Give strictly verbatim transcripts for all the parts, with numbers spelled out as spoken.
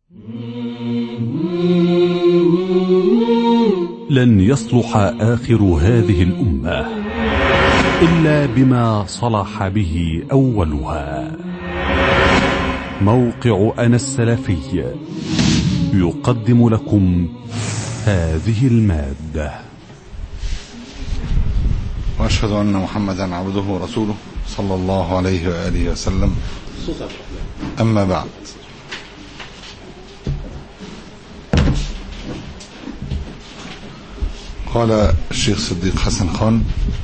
لن يصلح آخر هذه الأمة إلا بما صلح به أولها. موقع أنا السلفي يقدم لكم هذه المادة. وأشهد أن محمدا عبده ورسوله صلى الله عليه وآله وسلم. أما بعد، قال الشيخ صديق حسن خان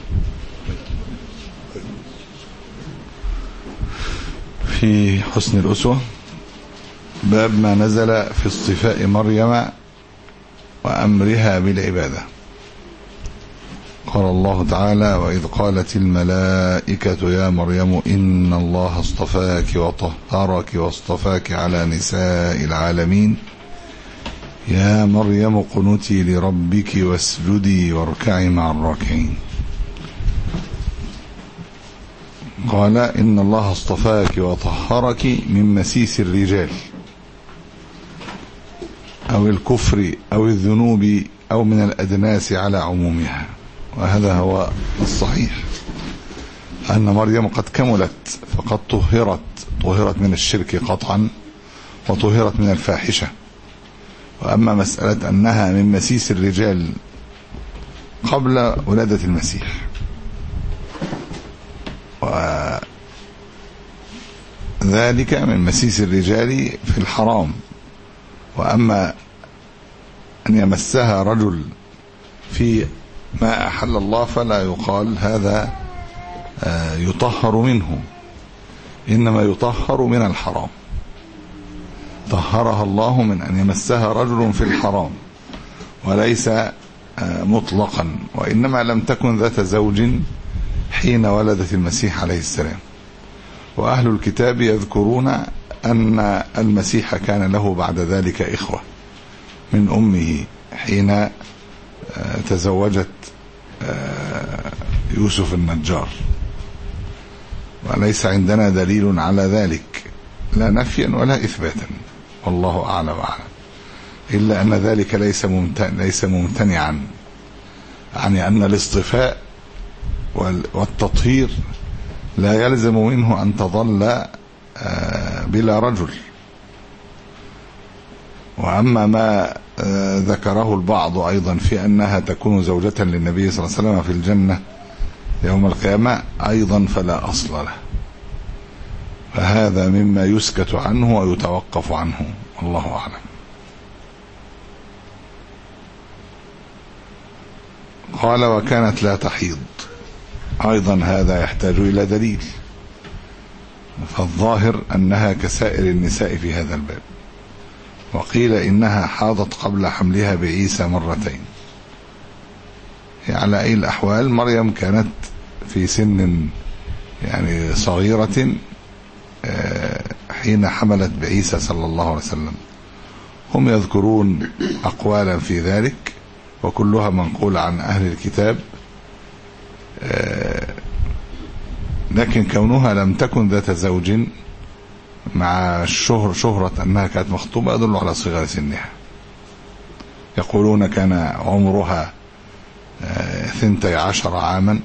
في حسن الأسوة: باب ما نزل في اصطفاء مريم وأمرها بالعبادة. قال الله تعالى: وإذ قالت الملائكة يا مريم إن الله اصطفاك وطهرك واصطفاك على نساء العالمين يا مريم قنتي لربك واسجدي واركعي مع الراكعين. قال: إن الله اصطفاك وطهرك من مسيس الرجال أو الكفر أو الذنوب أو من الأدناس على عمومها. وهذا هو الصحيح، أن مريم قد كملت فقد طهرت طهرت من الشرك قطعا وطهرت من الفاحشة. وأما مسألة أنها من مسيس الرجال قبل ولادة المسيح، وذلك من مسيس الرجال في الحرام. وأما أن يمسها رجل في ما أحل الله فلا يقال هذا يطهر منه، إنما يطهر من الحرام. طهرها الله من أن يمسها رجل في الحرام، وليس مطلقا، وإنما لم تكن ذات زوج حين ولدت المسيح عليه السلام. وأهل الكتاب يذكرون أن المسيح كان له بعد ذلك إخوة من أمه حين تزوجت يوسف النجار، وليس عندنا دليل على ذلك لا نفيا ولا إثباتا، والله أعلم وأعلم، إلا أن ذلك ليس ممتن ليس ممتنعا، يعني أن الاصطفاء والتطهير لا يلزم منه أن تظل بلا رجل. وأما ما ذكره البعض أيضا في أنها تكون زوجة للنبي صلى الله عليه وسلم في الجنة يوم القيامة أيضا فلا أصل له، فهذا مما يسكت عنه ويتوقف عنه، والله أعلم. قال: وكانت لا تحيض، أيضا هذا يحتاج إلى دليل، فالظاهر أنها كسائر النساء في هذا الباب. وقيل إنها حاضت قبل حملها بعيسى مرتين. على أي الأحوال مريم كانت في سن يعني صغيرة حين حملت بعيسى صلى الله عليه وسلم. هم يذكرون أقوالا في ذلك وكلها منقولة عن أهل الكتاب، لكن كونها لم تكن ذات زوج مع الشهر شهرة أنها كانت مخطوبة يدل على صغر سنها. يقولون كان عمرها ثنتي عشر عاما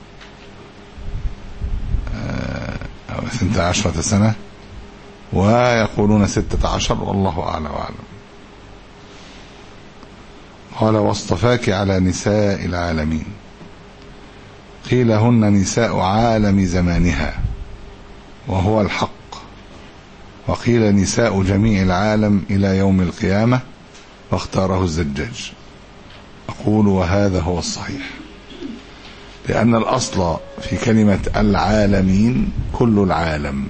أو ثنتي عشرة سنة، ويقولون ستة عشر، والله أعلم وأعلم. قال: واصطفاك على نساء العالمين. قيل هن نساء عالم زمانها وهو الحق، وقيل نساء جميع العالم إلى يوم القيامة، واختاره الزجاج. أقول وهذا هو الصحيح، لأن الأصل في كلمة العالمين كل العالم،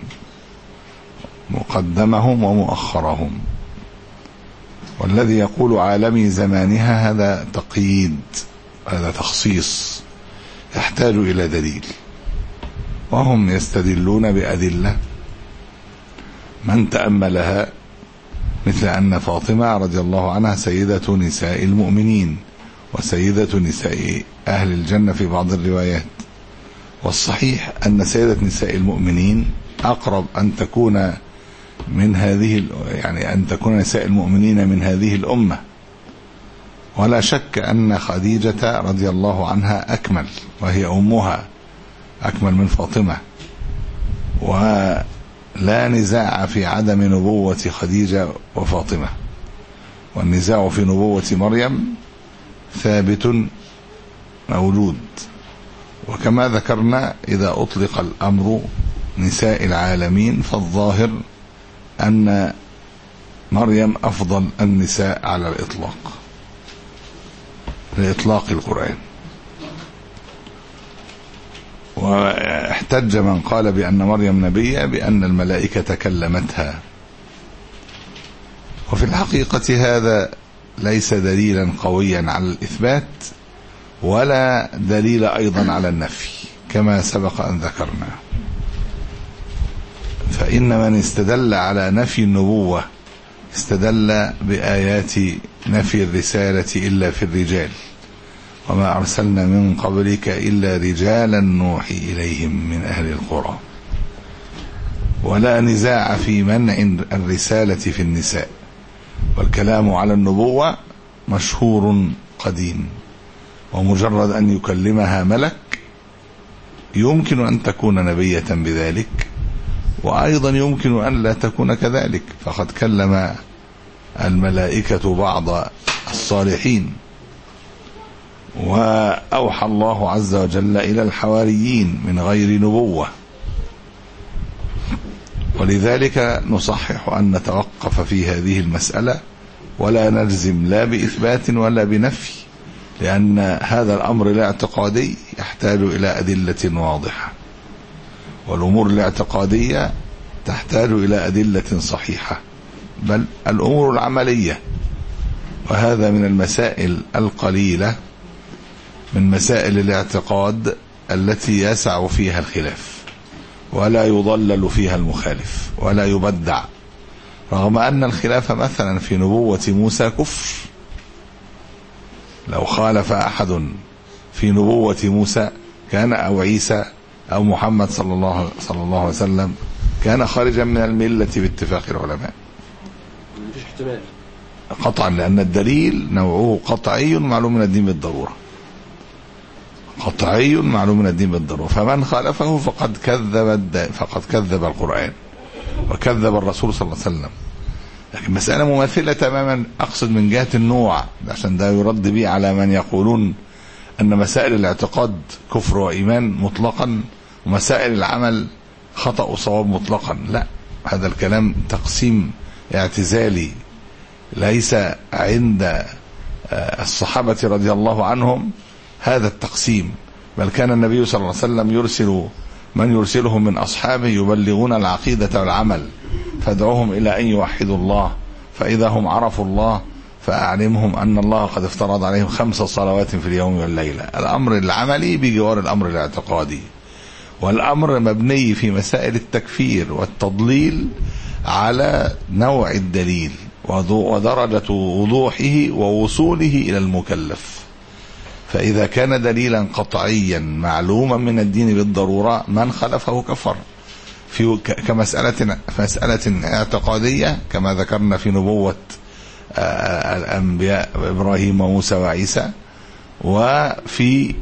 مقدمهم ومؤخرهم، والذي يقول عالمي زمانها هذا تقييد، هذا تخصيص يحتاج إلى دليل. وهم يستدلون بأدلة من تأملها، مثل أن فاطمة رضي الله عنها سيدة نساء المؤمنين وسيدة نساء أهل الجنة في بعض الروايات. والصحيح أن سيدة نساء المؤمنين أقرب أن تكون من هذه يعني أن تكون نساء المؤمنين من هذه الأمة. ولا شك أن خديجة رضي الله عنها أكمل، وهي أمها أكمل من فاطمة، ولا نزاع في عدم نبوة خديجة وفاطمة، والنزاع في نبوة مريم ثابت موجود. وكما ذكرنا إذا أطلق الأمر نساء العالمين فالظاهر أن مريم أفضل النساء على الإطلاق لإطلاق القرآن. واحتج من قال بأن مريم نبية بأن الملائكة كلمتها، وفي الحقيقة هذا ليس دليلا قويا على الإثبات ولا دليل أيضا على النفي كما سبق أن ذكرنا. فإن من استدل على نفي النبوة استدل بآيات نفي الرسالة إلا في الرجال، وما أرسلنا من قبلك إلا رجالا نوحي إليهم من أهل القرى. ولا نزاع في منع الرسالة في النساء، والكلام على النبوة مشهور قديم، ومجرد أن يكلمها ملك يمكن أن تكون نبية بذلك، وأيضا يمكن أن لا تكون كذلك، فقد كلم الملائكة بعض الصالحين، وأوحى الله عز وجل إلى الحواريين من غير نبوة. ولذلك نصحح أن نتوقف في هذه المسألة ولا نجزم لا بإثبات ولا بنفي، لأن هذا الأمر الاعتقادي يحتاج إلى أدلة واضحة، والأمور الاعتقادية تحتاج إلى أدلة صحيحة، بل الأمور العملية، وهذا من المسائل القليلة من مسائل الاعتقاد التي يسع فيها الخلاف ولا يضلل فيها المخالف ولا يبدع، رغم أن الخلاف مثلا في نبوة موسى كفر. لو خالف أحد في نبوة موسى كان أو عيسى أو محمد صلى الله صلى الله عليه وسلم كان خارجا من الملة باتفاق العلماء. مفيش احتمال قطعا، لأن الدليل نوعه قطعي معلوم من الدين بالضرورة، قطعي معلوم من الدين بالضرورة، فمن خالفه فقد كذب فقد كذب القرآن وكذب الرسول صلى الله عليه وسلم. لكن مسألة مماثلة تماما، أقصد من جهة النوع، عشان ده يرد به على من يقولون أن مسائل الاعتقاد كفر وإيمان مطلقا ومسائل العمل خطأ وصواب مطلقا. لا، هذا الكلام تقسيم اعتزالي ليس عند الصحابة رضي الله عنهم هذا التقسيم، بل كان النبي صلى الله عليه وسلم يرسل من يرسلهم من أصحابه يبلغون العقيدة والعمل، فادعوهم إلى أن يوحدوا الله، فإذا هم عرفوا الله فأعلمهم أن الله قد افترض عليهم خمس صلوات في اليوم والليلة. الأمر العملي بجوار الأمر الاعتقادي، والأمر مبني في مسائل التكفير والتضليل على نوع الدليل ودرجة وضوحه ووصوله إلى المكلف. فإذا كان دليلا قطعيا معلوما من الدين بالضرورة من خلفه كفر، في كمسألة مسألة اعتقادية كما ذكرنا في نبوة الأنبياء إبراهيم وموسى وعيسى، وفي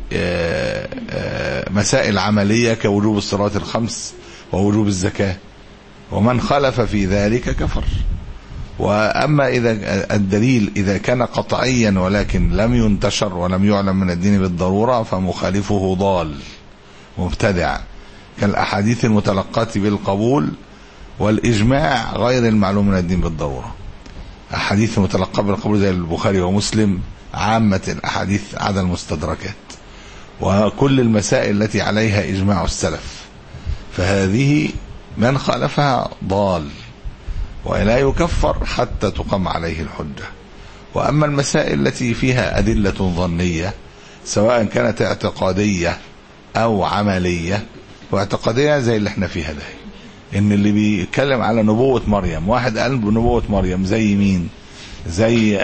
مسائل عملية كوجوب الصلاة الخمس ووجوب الزكاة، ومن خلف في ذلك كفر. وأما إذا الدليل إذا كان قطعيا ولكن لم ينتشر ولم يعلم من الدين بالضرورة فمخالفه ضال مبتدع، كالأحاديث المتلقاة بالقبول والإجماع غير المعلوم من الدين بالضرورة. أحاديث المتلقاة بالقبول زي البخاري ومسلم، عامة الأحاديث عدا المستدركات، وكل المسائل التي عليها إجماع السلف، فهذه من خالفها ضال ولا يكفر حتى تقام عليه الحجة. وأما المسائل التي فيها أدلة ظنية سواء كانت اعتقادية أو عملية، واعتقادية زي اللي احنا فيها ده، إن اللي بيتكلم على نبوة مريم واحد قال بنبوة مريم زي مين؟ زي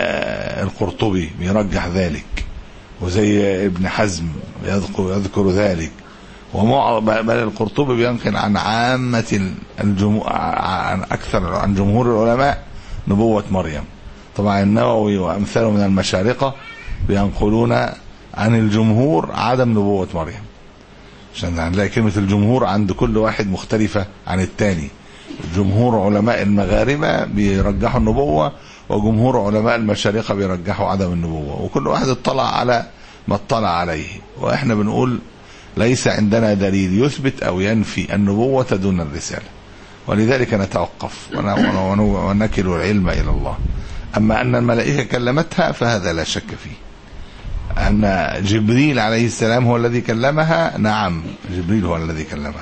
القرطبي بيرجح ذلك، وزي ابن حزم يذكر, يذكر ذلك، بل القرطبي بينقل عن عامة الجمهور، عن أكثر عن جمهور العلماء نبوة مريم. طبعا النووي وأمثاله من المشارقة بينقلون عن الجمهور عدم نبوة مريم، عشان هنلاقي كلمة الجمهور عند كل واحد مختلفة عن التاني. جمهور علماء المغاربة بيرجحوا النبوة، وجمهور علماء المشارقة بيرجحوا عدم النبوة، وكل واحد اطلع على ما اطلع عليه. وإحنا بنقول ليس عندنا دليل يثبت أو ينفي النبوة دون الرسالة، ولذلك نتوقف ونكل العلم إلى الله. أما أن الملائكة كلمتها فهذا لا شك فيه. أن جبريل عليه السلام هو الذي كلمها، نعم جبريل هو الذي كلمها.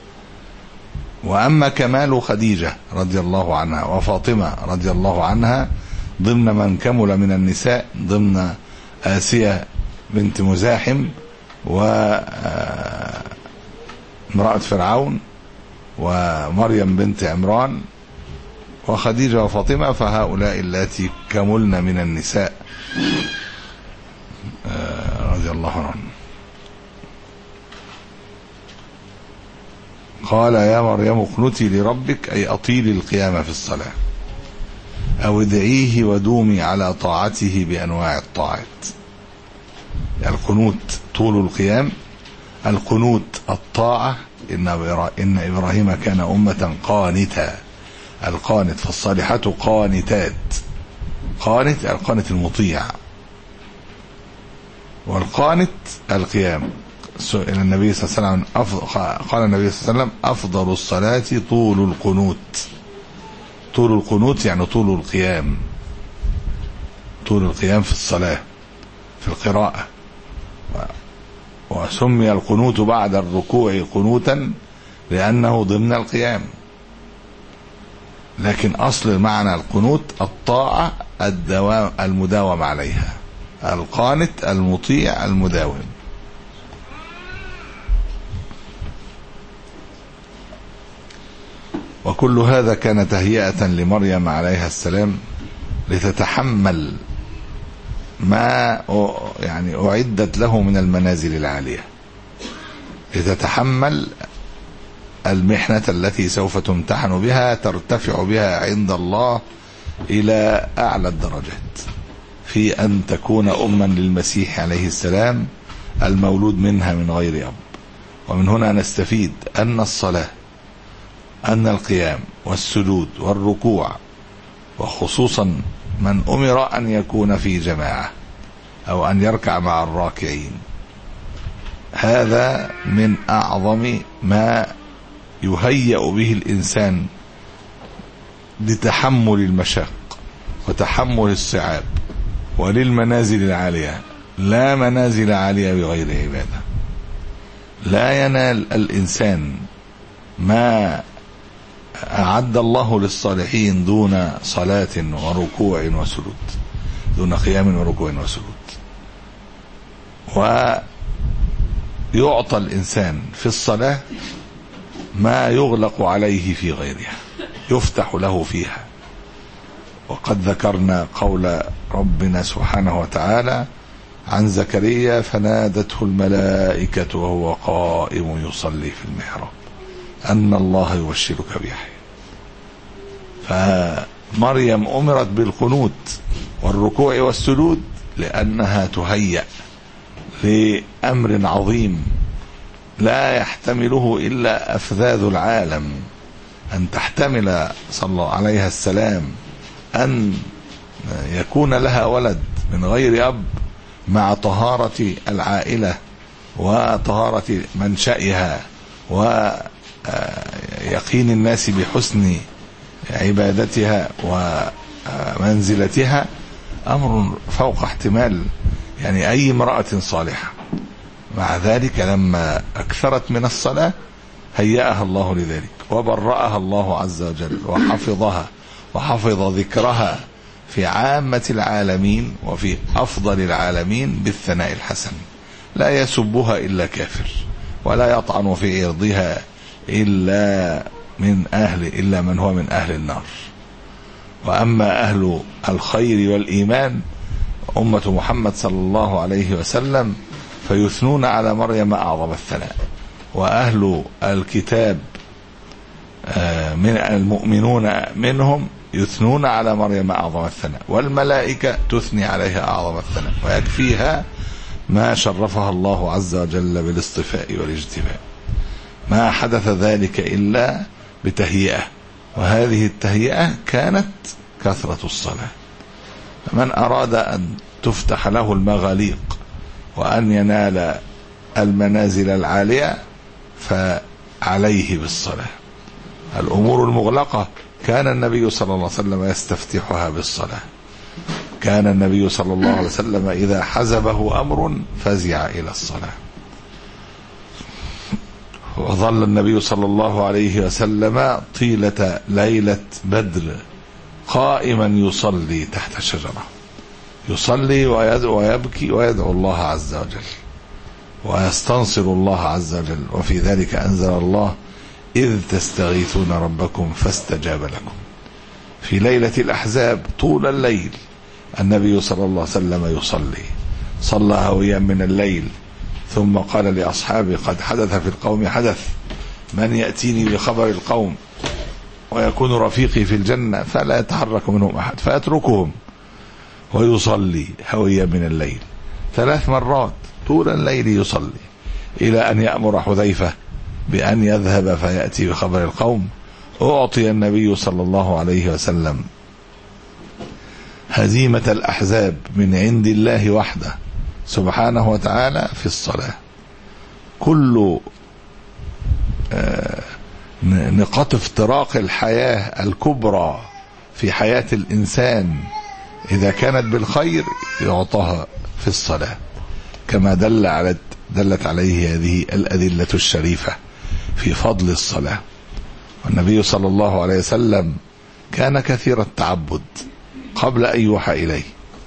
وأما كمال خديجة رضي الله عنها وفاطمة رضي الله عنها ضمن من كمل من النساء، ضمن آسية بنت مزاحم وامرأة فرعون ومريم بنت عمران وخديجة وفاطمة، فهؤلاء اللاتي كملن من النساء رضي الله عنهم. قال يا مريم اقنتي لربك، أي أطيلي القيام في الصلاة، أو ادعيه ودومي على طاعته بأنواع الطاعات. القنوت طول القيام، القنوت الطاعة. إن إبراهيم كان أمة قانتا، القانت، فالصالحات قانتات. قانت القانت المطيع، والقانت القيام. سئل النبي صلى الله عليه وسلم، قال النبي صلى الله عليه وسلم أفضل الصلاة طول القنوت. طول القنوت يعني طول القيام، طول القيام في الصلاة في القراءة. وسمي القنوت بعد الركوع قنوتا لأنه ضمن القيام، لكن أصل معنى القنوت الطاعة الدوام المداوم عليها، القانت المطيع المداوم. وكل هذا كان تهيئة لمريم عليها السلام لتتحمل ما يعني أعدت له من المنازل العالية، لتتحمل المحنة التي سوف تمتحن بها، ترتفع بها عند الله إلى أعلى الدرجات، في أن تكون أما للمسيح عليه السلام المولود منها من غير أب. ومن هنا نستفيد أن الصلاة، أن القيام والسجود والركوع، وخصوصا من أمر أن يكون في جماعة أو أن يركع مع الراكعين، هذا من أعظم ما يهيأ به الإنسان لتحمل المشاق وتحمل الصعاب وللمنازل العالية. لا منازل عالية بغير عبادة. لا ينال الإنسان ما أعد الله للصالحين دون صلاة وركوع وسجود، دون قيام وركوع وسجود. ويعطى الإنسان في الصلاة ما يغلق عليه في غيرها، يفتح له فيها. وقد ذكرنا قول ربنا سبحانه وتعالى عن زكريا فنادته الملائكة وهو قائم يصلي في المحراب أن الله يبشرك بيحيى. فمريم أمرت بالقنوت والركوع والسجود لأنها تهيأ لأمر عظيم لا يحتمله إلا أفذاذ العالم، أن تحتمل صلى الله عليه السلام أن يكون لها ولد من غير أب، مع طهارة العائلة وطهارة منشأها ويقين الناس بحسن عبادتها ومنزلتها، أمر فوق احتمال يعني أي امرأة صالحة. مع ذلك لما أكثرت من الصلاة هيأها الله لذلك، وبرأها الله عز وجل وحفظها وحفظ ذكرها في عامة العالمين وفي أفضل العالمين بالثناء الحسن. لا يسبها إلا كافر، ولا يطعن في عرضها إلا من أهل إلا من هو من أهل النار. وأما أهل الخير والإيمان أمة محمد صلى الله عليه وسلم فيثنون على مريم أعظم الثناء، وأهل الكتاب من المؤمنون منهم يثنون على مريم أعظم الثناء، والملائكة تثني عليها أعظم الثناء، ويكفيها ما شرفها الله عز وجل بالاصطفاء والاجتباء. ما حدث ذلك إلا بتهيئة، وهذه التهيئة كانت كثرة الصلاة. فمن أراد أن تفتح له المغاليق وأن ينال المنازل العالية فعليه بالصلاة. الأمور المغلقة كان النبي صلى الله عليه وسلم يستفتحها بالصلاة. كان النبي صلى الله عليه وسلم إذا حزبه أمر فزع إلى الصلاة. وظل النبي صلى الله عليه وسلم طيلة ليلة بدر قائما يصلي تحت الشجرة، يصلي ويبكي ويدعو الله عز وجل ويستنصر الله عز وجل. وفي ذلك أنزل الله: إذ تستغيثون ربكم فاستجاب لكم. في ليلة الأحزاب طول الليل النبي صلى الله عليه وسلم يصلي، صلى هويا من الليل، ثم قال لأصحابه: قد حدث في القوم حدث، من يأتيني بخبر القوم ويكون رفيقي في الجنة فلا يتحرك منهم أحد، فيتركهم ويصلي هويا من الليل ثلاث مرات طول الليل يصلي، إلى أن يأمر حذيفة بأن يذهب فيأتي بخبر القوم. أعطي النبي صلى الله عليه وسلم هزيمة الأحزاب من عند الله وحده سبحانه وتعالى في الصلاة. كل نقاط افتراق الحياة الكبرى في حياة الإنسان إذا كانت بالخير يعطاها في الصلاة، كما دل على دلت عليه هذه الأدلة الشريفة في فضل الصلاة. والنبي صلى الله عليه وسلم كان كثير التعبد قبل أن يوحى إليه.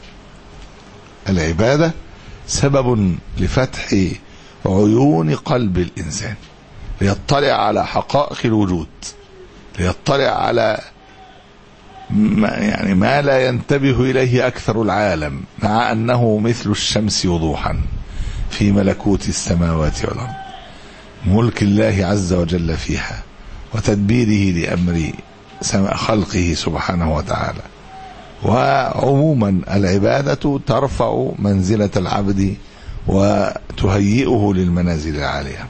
العبادة سبب لفتح عيون قلب الإنسان ليطلع على حقائق الوجود، ليطلع على ما يعني ما لا ينتبه إليه أكثر العالم، مع أنه مثل الشمس وضوحا في ملكوت السماوات والأرض، ملك الله عز وجل فيها وتدبيره لأمر خلقه سبحانه وتعالى. وعموما العبادة ترفع منزلة العبد وتهيئه للمنازل العالية.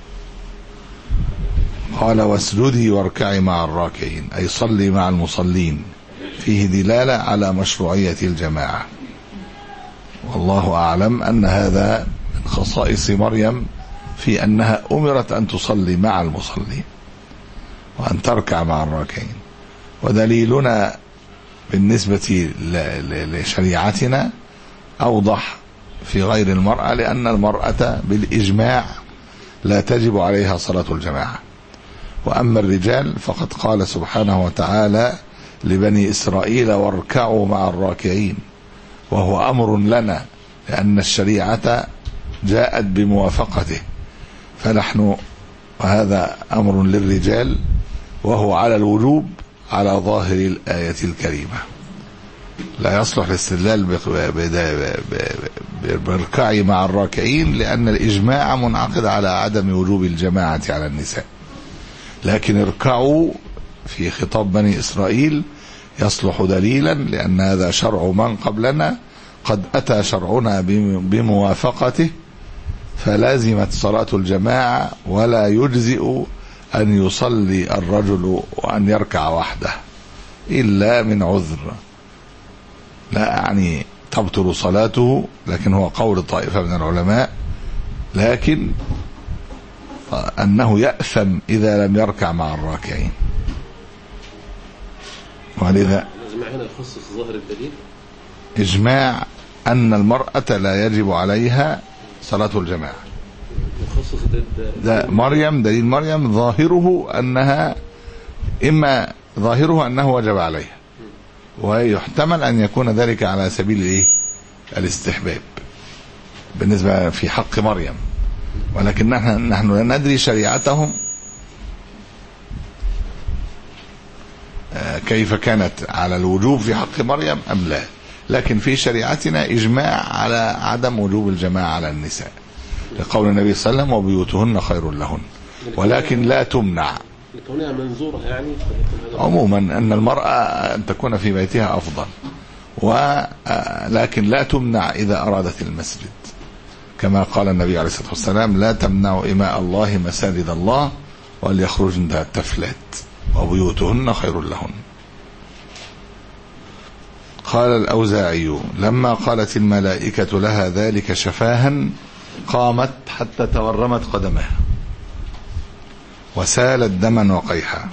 قال: واسجدي واركعي مع الراكعين، أي صلي مع المصلين. فيه دلالة على مشروعية الجماعة. والله أعلم أن هذا من خصائص مريم في أنها أمرت أن تصلي مع المصلين وأن تركع مع الراكعين. ودليلنا بالنسبة لشريعتنا أوضح في غير المرأة، لأن المرأة بالإجماع لا تجب عليها صلاة الجماعة. وأما الرجال فقد قال سبحانه وتعالى لبني إسرائيل: واركعوا مع الراكعين، وهو أمر لنا لأن الشريعة جاءت بموافقته، فنحن وهذا أمر للرجال وهو على الوجوب على ظاهر الآية الكريمة. لا يصلح الاستدلال بالركع مع الراكعين لأن الإجماع منعقد على عدم وجوب الجماعة على النساء، لكن اركعوا في خطاب بني إسرائيل يصلح دليلا، لأن هذا شرع من قبلنا قد أتى شرعنا بموافقته، فلازمت صلاة الجماعة، ولا يجزئ أن يصلي الرجل وأن يركع وحده إلا من عذر، لا يعني تبطل صلاته، لكن هو قول طائفة من العلماء، لكن أنه يأثم إذا لم يركع مع الراكعين. ولذا الإجماع هنا يخصص ظاهر الدليل، إجماع أن المرأة لا يجب عليها صلاة الجماعة. يخصص ده مريم، دليل مريم ظاهره أنها إما ظاهره أنه وجب عليها، ويحتمل أن يكون ذلك على سبيل إيه؟ الاستحباب بالنسبة في حق مريم، ولكن نحن نحن لا ندري شريعتهم كيف كانت على الوجوب في حق مريم أم لا، لكن في شريعتنا إجماع على عدم وجوب الجماعة على النساء. لقول النبي صلى الله عليه وسلم وبيوتهن خير لهن، ولكن لا تمنع لكونها منظورة يعني. عموما أن المرأة أن تكون في بيتها أفضل، ولكن لا تمنع إذا أرادت المسجد، كما قال النبي عليه الصلاة والسلام لا تمنعوا إماء الله مساجد الله وليخرجن التفلات وبيوتهن خير لهن. قال الأوزاعي لما قالت الملائكة لها ذلك شفاها قامت حتى تورمت قدمها وسالت دما وقيحا.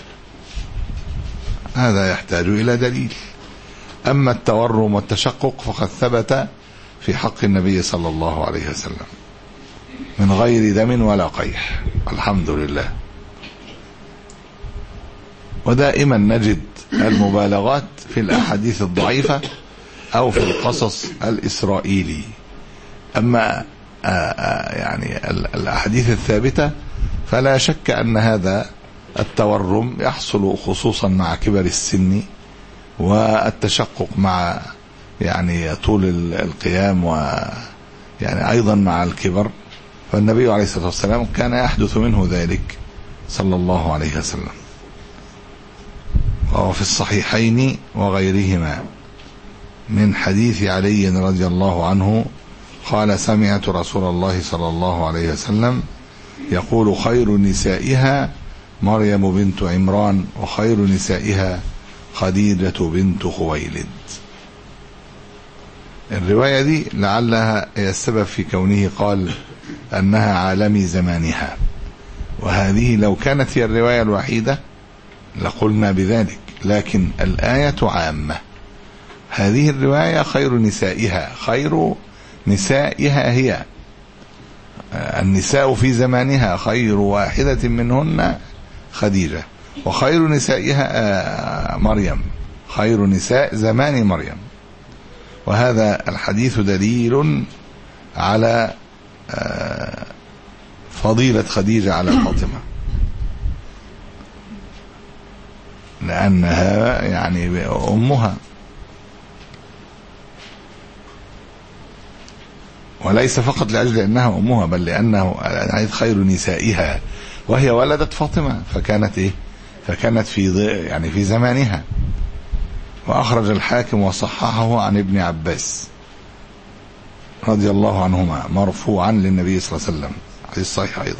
هذا يحتاج إلى دليل. أما التورم والتشقق فقد ثبت في حق النبي صلى الله عليه وسلم من غير دم ولا قيح، الحمد لله. ودائما نجد المبالغات في الأحاديث الضعيفة أو في القصص الإسرائيلي. أما يعني الأحاديث الثابتة فلا شك أن هذا التورم يحصل خصوصا مع كبر السن، والتشقق مع يعني طول القيام، ويعني أيضا مع الكبر. فالنبي عليه الصلاة والسلام كان يحدث منه ذلك صلى الله عليه وسلم. وهو في الصحيحين وغيرهما من حديث علي رضي الله عنه قال سمعت رسول الله صلى الله عليه وسلم يقول خير نسائها مريم بنت عمران وخير نسائها خديجة بنت خويلد. الرواية دي لعلها هي السبب في كونه قال أنها عالمي زمانها، وهذه لو كانت هي الرواية الوحيدة لقلنا بذلك، لكن الآية عامة. هذه الرواية خير نسائها، خير نسائها هي النساء في زمانها، خير واحدة منهن خديجة، وخير نسائها مريم، خير نساء زمان مريم. وهذا الحديث دليل على فضيلة خديجة على فاطمة، لأنها يعني أمها، وليس فقط لأجل أنها أمها بل لأنه خير نسائها، وهي ولدت فاطمة فكانت إيه فكانت في يعني في زمانها. وأخرج الحاكم وصححه عن ابن عباس رضي الله عنهما مرفوعا للنبي صلى الله عليه وسلم، حديث صحيح أيضا.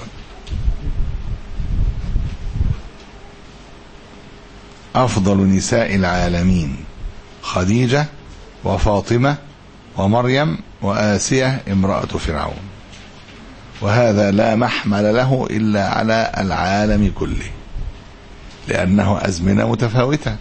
أفضل نساء العالمين خديجة وفاطمة ومريم وآسية امرأة فرعون. وهذا لا محمل له إلا على العالم كله، لأنه أزمنة متفاوتة.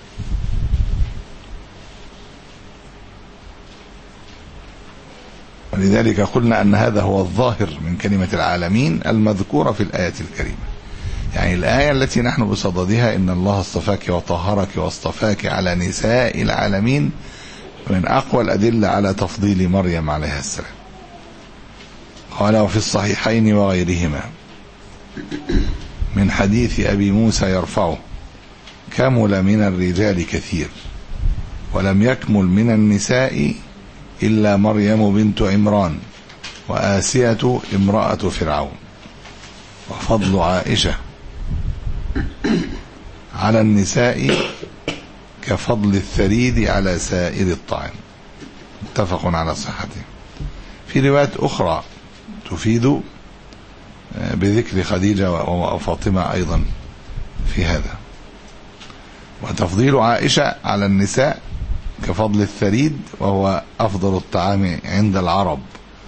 ولذلك قلنا أن هذا هو الظاهر من كلمة العالمين المذكورة في الآية الكريمة. يعني الآية التي نحن بصددها إن الله اصطفاك وطهرك واصطفاك على نساء العالمين من أقوى الأدلة على تفضيل مريم عليها السلام. قال وفي الصحيحين وغيرهما من حديث أبي موسى يرفعه كمل من الرجال كثير ولم يكمل من النساء إلا مريم بنت عمران وآسية امرأة فرعون. وفضل عائشة على النساء كفضل الثريد على سائر الطعام، متفق على صحته. في روايات أخرى تفيد بذكر خديجة وفاطمة أيضا في هذا. وتفضيل عائشة على النساء كفضل الثريد وهو أفضل الطعام عند العرب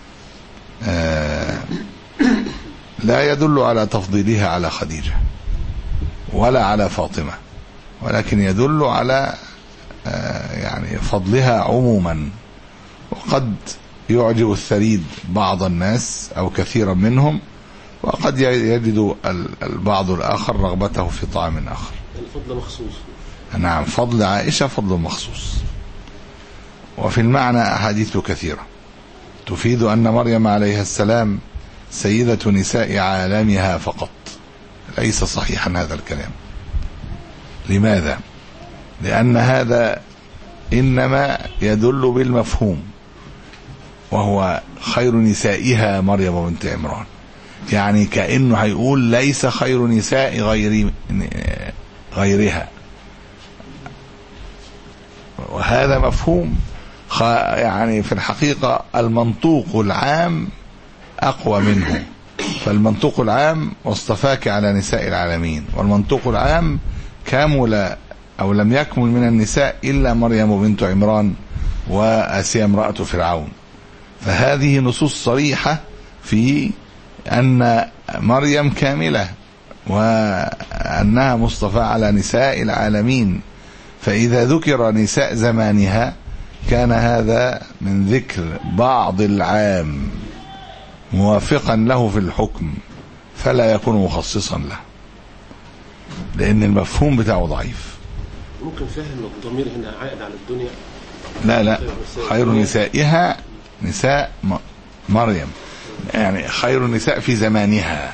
لا يدل على تفضيلها على خديجة ولا على فاطمة، ولكن يدل على يعني فضلها عموما. وقد يعجب الثريد بعض الناس أو كثيرا منهم، وقد يجد البعض الآخر رغبته في طعام آخر. الفضل مخصوص. نعم، فضل عائشة فضل مخصوص. وفي المعنى أحاديث كثيرة تفيد أن مريم عليها السلام سيدة نساء عالمها فقط. ليس صحيحا هذا الكلام. لماذا؟ لأن هذا إنما يدل بالمفهوم، وهو خير نسائها مريم بنت عمران، يعني كأنه هيقول ليس خير نساء غير غيرها، وهذا مفهوم يعني في الحقيقة المنطوق العام أقوى منه. فالمنطوق العام واصطفاك على نساء العالمين، والمنطوق العام كامل أو لم يكمل من النساء إلا مريم بنت عمران وآسيا امرأة فرعون. فهذه نصوص صريحة في أن مريم كاملة وأنها مصطفى على نساء العالمين. فإذا ذكر نساء زمانها كان هذا من ذكر بعض العام موافقا له في الحكم، فلا يكون مخصصا له، لأن المفهوم بتاعه ضعيف. ممكن فهم الضمير هنا عائد على الدنيا؟ لا لا، خير نسائها نساء مريم، يعني خير النساء في زمانها.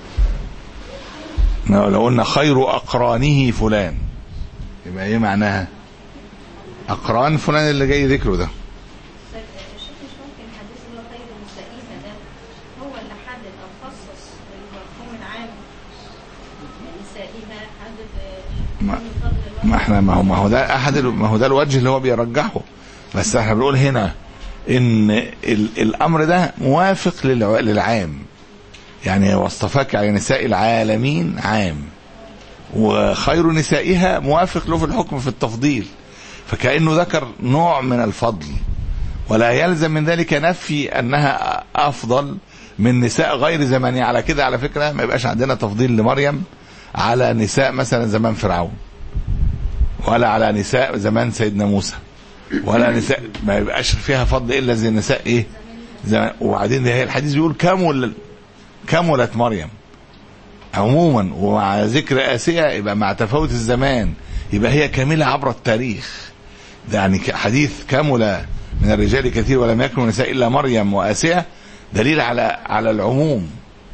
لو قلنا خير أقرانه فلان يبقى ايه معناها؟ أقران فلان اللي جاي ذكره ده. الشيخ مش ممكن حديث الله خير نسائها ده هو اللي حدد أو خصص المفهوم العام نسائها، حدد ما, ما احنا ما هو ما هو ده أحد ما هو ده الوجه اللي هو بيرجحه، بس احنا بنقول هنا إن ال الأمر ده موافق للعام، يعني واصطفاك على نساء العالمين عام، وخير نسائها موافق له في الحكم في التفضيل، فكأنه ذكر نوع من الفضل، ولا يلزم من ذلك نفي أنها أفضل من نساء غير زمانها. على كده على فكرة ما يبقاش عندنا تفضيل لمريم على نساء مثلا زمان فرعون، ولا على نساء زمان سيدنا موسى، ولا نساء ما يبقاش فيها فضل إلا زي النساء إيه زمان. وبعدين هي الحديث بيقول كمل كملت مريم عموما، ومع ذكر آسيا يبقى مع تفاوت الزمان يبقى هي كاملة عبر التاريخ. ده يعني حديث كمل من الرجال كثير ولم يكن نساء إلا مريم وآسيا دليل على على العموم.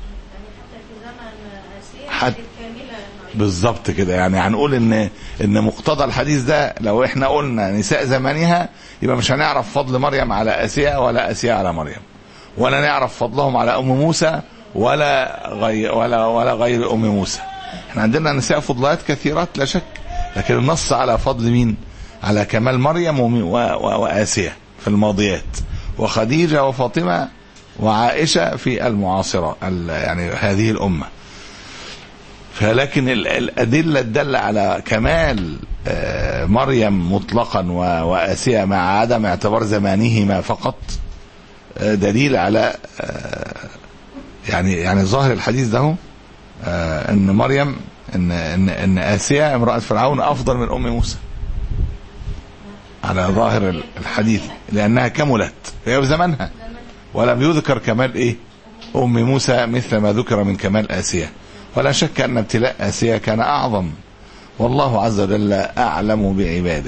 حتى بالظبط كده، يعني هنقول ان ان مقتضى الحديث ده لو احنا قلنا نساء زمانها يبقى مش هنعرف فضل مريم على آسيا ولا آسيا على مريم، ولا نعرف فضلهم على أم موسى ولا غير ولا ولا غير أم موسى. احنا عندنا نساء فضلات كثيرات لا شك، لكن النص على فضل مين؟ على كمال مريم وآسيا في الماضيات، وخديجة وفاطمة وعائشة في المعاصرة يعني هذه الأمة. فلكن الأدلة الدالة على كمال مريم مطلقا وآسيا مع عدم اعتبار زمانهما فقط دليل على يعني يعني ظاهر الحديث ده ان مريم ان ان ان آسيا امرأة فرعون افضل من ام موسى على ظاهر الحديث، لانها كملت هي بزمانها، ولم يذكر كمال ايه ام موسى مثل ما ذكر من كمال آسيا. ولا شك ان ابتلاء آسيا كان اعظم، والله عز وجل اعلم بعباده.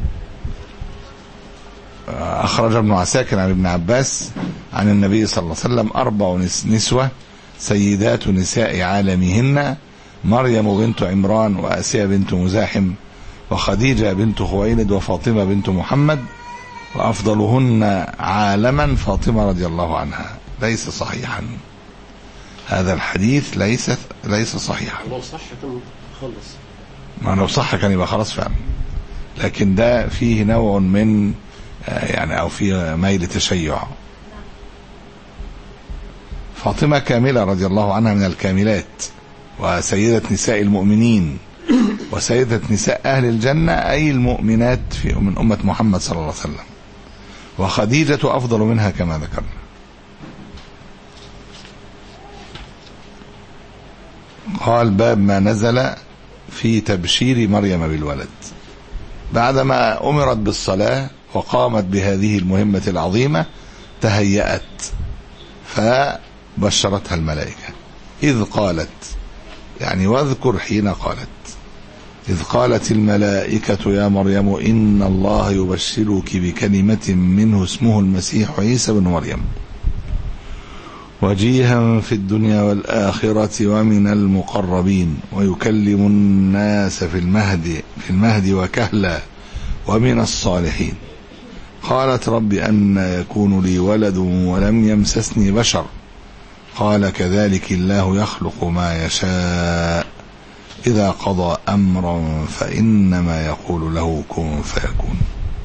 أخرج ابن عساكر عن ابن عباس عن النبي صلى الله عليه وسلم أربع نسوة سيدات نساء عالمهن مريم بنت عمران وآسيا بنت مزاحم وخديجة بنت خويلد وفاطمة بنت محمد، وأفضلهن عالما فاطمة رضي الله عنها. ليس صحيحا هذا الحديث، ليس ليس صحيحا. لو صح كان خلص، ما لو صح كان يبقى خلاص فعلا، لكن ده فيه نوع من يعني أو في ميل تشيع. فاطمة كاملة رضي الله عنها من الكاملات، وسيدة نساء المؤمنين، وسيدة نساء أهل الجنة أي المؤمنات في من أمة محمد صلى الله عليه وسلم. وخديجة أفضل منها كما ذكرنا. قال باب ما نزل في تبشير مريم بالولد. بعدما أمرت بالصلاة وقامت بهذه المهمة العظيمة تهيأت فبشرتها الملائكة إذ قالت، يعني واذكر حين قالت، إذ قالت الملائكة يا مريم إن الله يبشرك بكلمة منه اسمه المسيح عيسى بن مريم وجيها في الدنيا والآخرة ومن المقربين ويكلم الناس في المهد في المهد وكهلا ومن الصالحين. قالت رب أن يكون لي ولد ولم يمسسني بشر قال كذلك الله يخلق ما يشاء إذا قضى أمرا فإنما يقول له كن فيكون.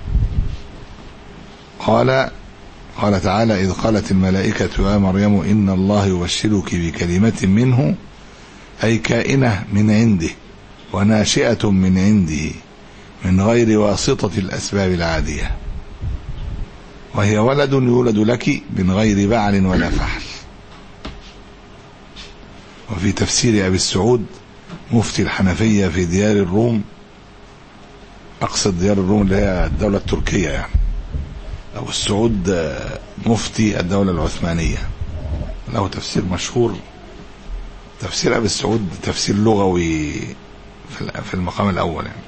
قال قال تعالى إذ قالت الملائكة يا مريم إن الله يبشرك بكلمة منه أي كائنة من عنده وناشئة من عنده من غير واسطة الأسباب العادية، وهي ولد يولد لك من غير بعل ولا فحل. وفي تفسير أبي السعود مفتي الحنفية في ديار الروم، أقصد ديار الروم اللي هي الدولة التركية يعني، أبو السعود مفتي الدولة العثمانية، له تفسير مشهور. تفسير أبي السعود تفسير لغوي في المقام الأول يعني.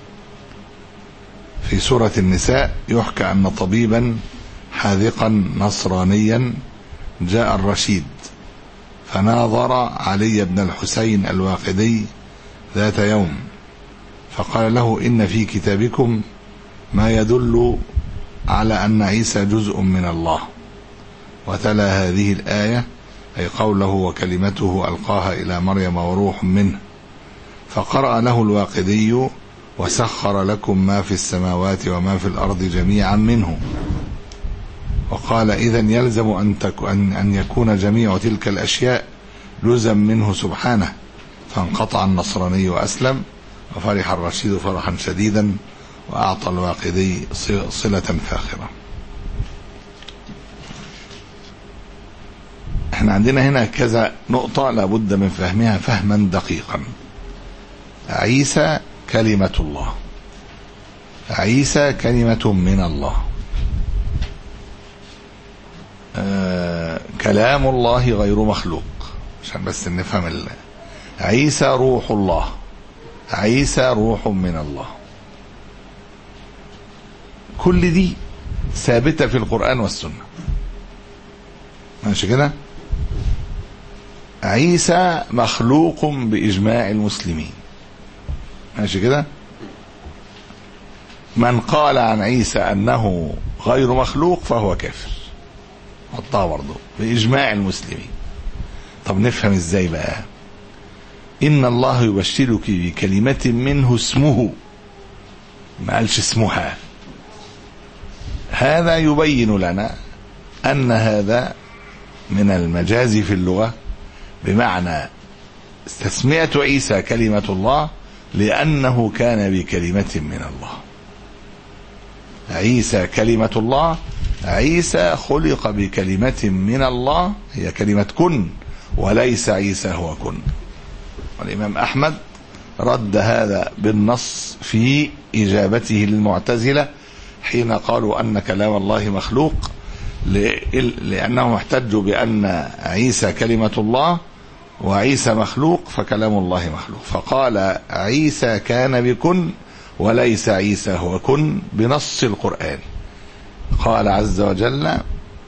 في سورة النساء يحكى أن طبيبا حاذقا نصرانيا جاء الرشيد فناظر علي بن الحسين الواقدي ذات يوم فقال له إن في كتابكم ما يدل على أن عيسى جزء من الله، وتلا هذه الآية أي قوله وكلمته ألقاها إلى مريم وروح منه، فقرأ له الواقدي وسخر لكم ما في السماوات وما في الأرض جميعا منه، وقال إذن يلزم أن, تكون أن يكون جميع تلك الأشياء جزءا منه سبحانه. فانقطع النصراني وأسلم، وفرح الرشيد فرحا شديدا وأعطى الواقدي صلة فاخرة. احنا عندنا هنا كذا نقطة لابد من فهمها فهما دقيقا. عيسى كلمة الله، عيسى كلمة من الله، آه كلام الله غير مخلوق، عشان بس نفهم الله. عيسى روح الله، عيسى روح من الله، كل دي ثابتة في القرآن والسنة، ماشي كده؟ عيسى مخلوق بإجماع المسلمين، ماشي كده؟ من قال عن عيسى أنه غير مخلوق فهو كافر، حطها برضه بإجماع المسلمين. طب نفهم ازاي بقى؟ إن الله يبشرك بكلمة منه اسمه، ما قالش اسمها. هذا يبين لنا أن هذا من المجاز في اللغة، بمعنى تسمية عيسى كلمة الله لأنه كان بكلمة من الله. عيسى كلمة الله، عيسى خلق بكلمة من الله هي كلمة كن، وليس عيسى هو كن. والإمام أحمد رد هذا بالنص في إجابته للمعتزلة حين قالوا أن كلام الله مخلوق، لأنهم احتجوا بأن عيسى كلمة الله وعيسى مخلوق فكلام الله مخلوق، فقال عيسى كان بكن وليس عيسى هو كن بنص القرآن. قال عز وجل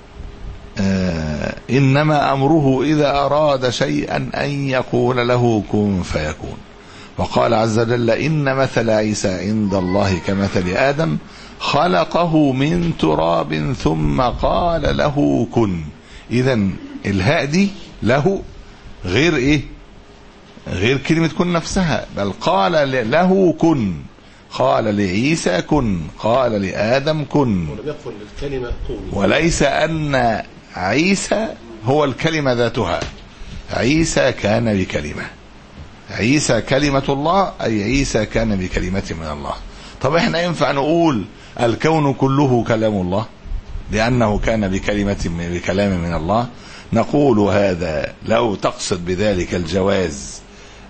آه إنما أمره إذا أراد شيئا أن يقول له كن فيكون. وقال عز وجل إن مثل عيسى عند الله كمثل آدم خلقه من تراب ثم قال له كن. إذن الهاء دي له غير إيه؟ غير كلمة كن نفسها، بل قال له كن، قال لعيسى كن، قال لآدم كن، وليس أن عيسى هو الكلمة ذاتها. عيسى كان بكلمة، عيسى كلمة الله أي عيسى كان بكلمة من الله. طب احنا ينفع نقول الكون كله كلام الله لأنه كان بكلمة بكلام من الله؟ نقول هذا لو تقصد بذلك الجواز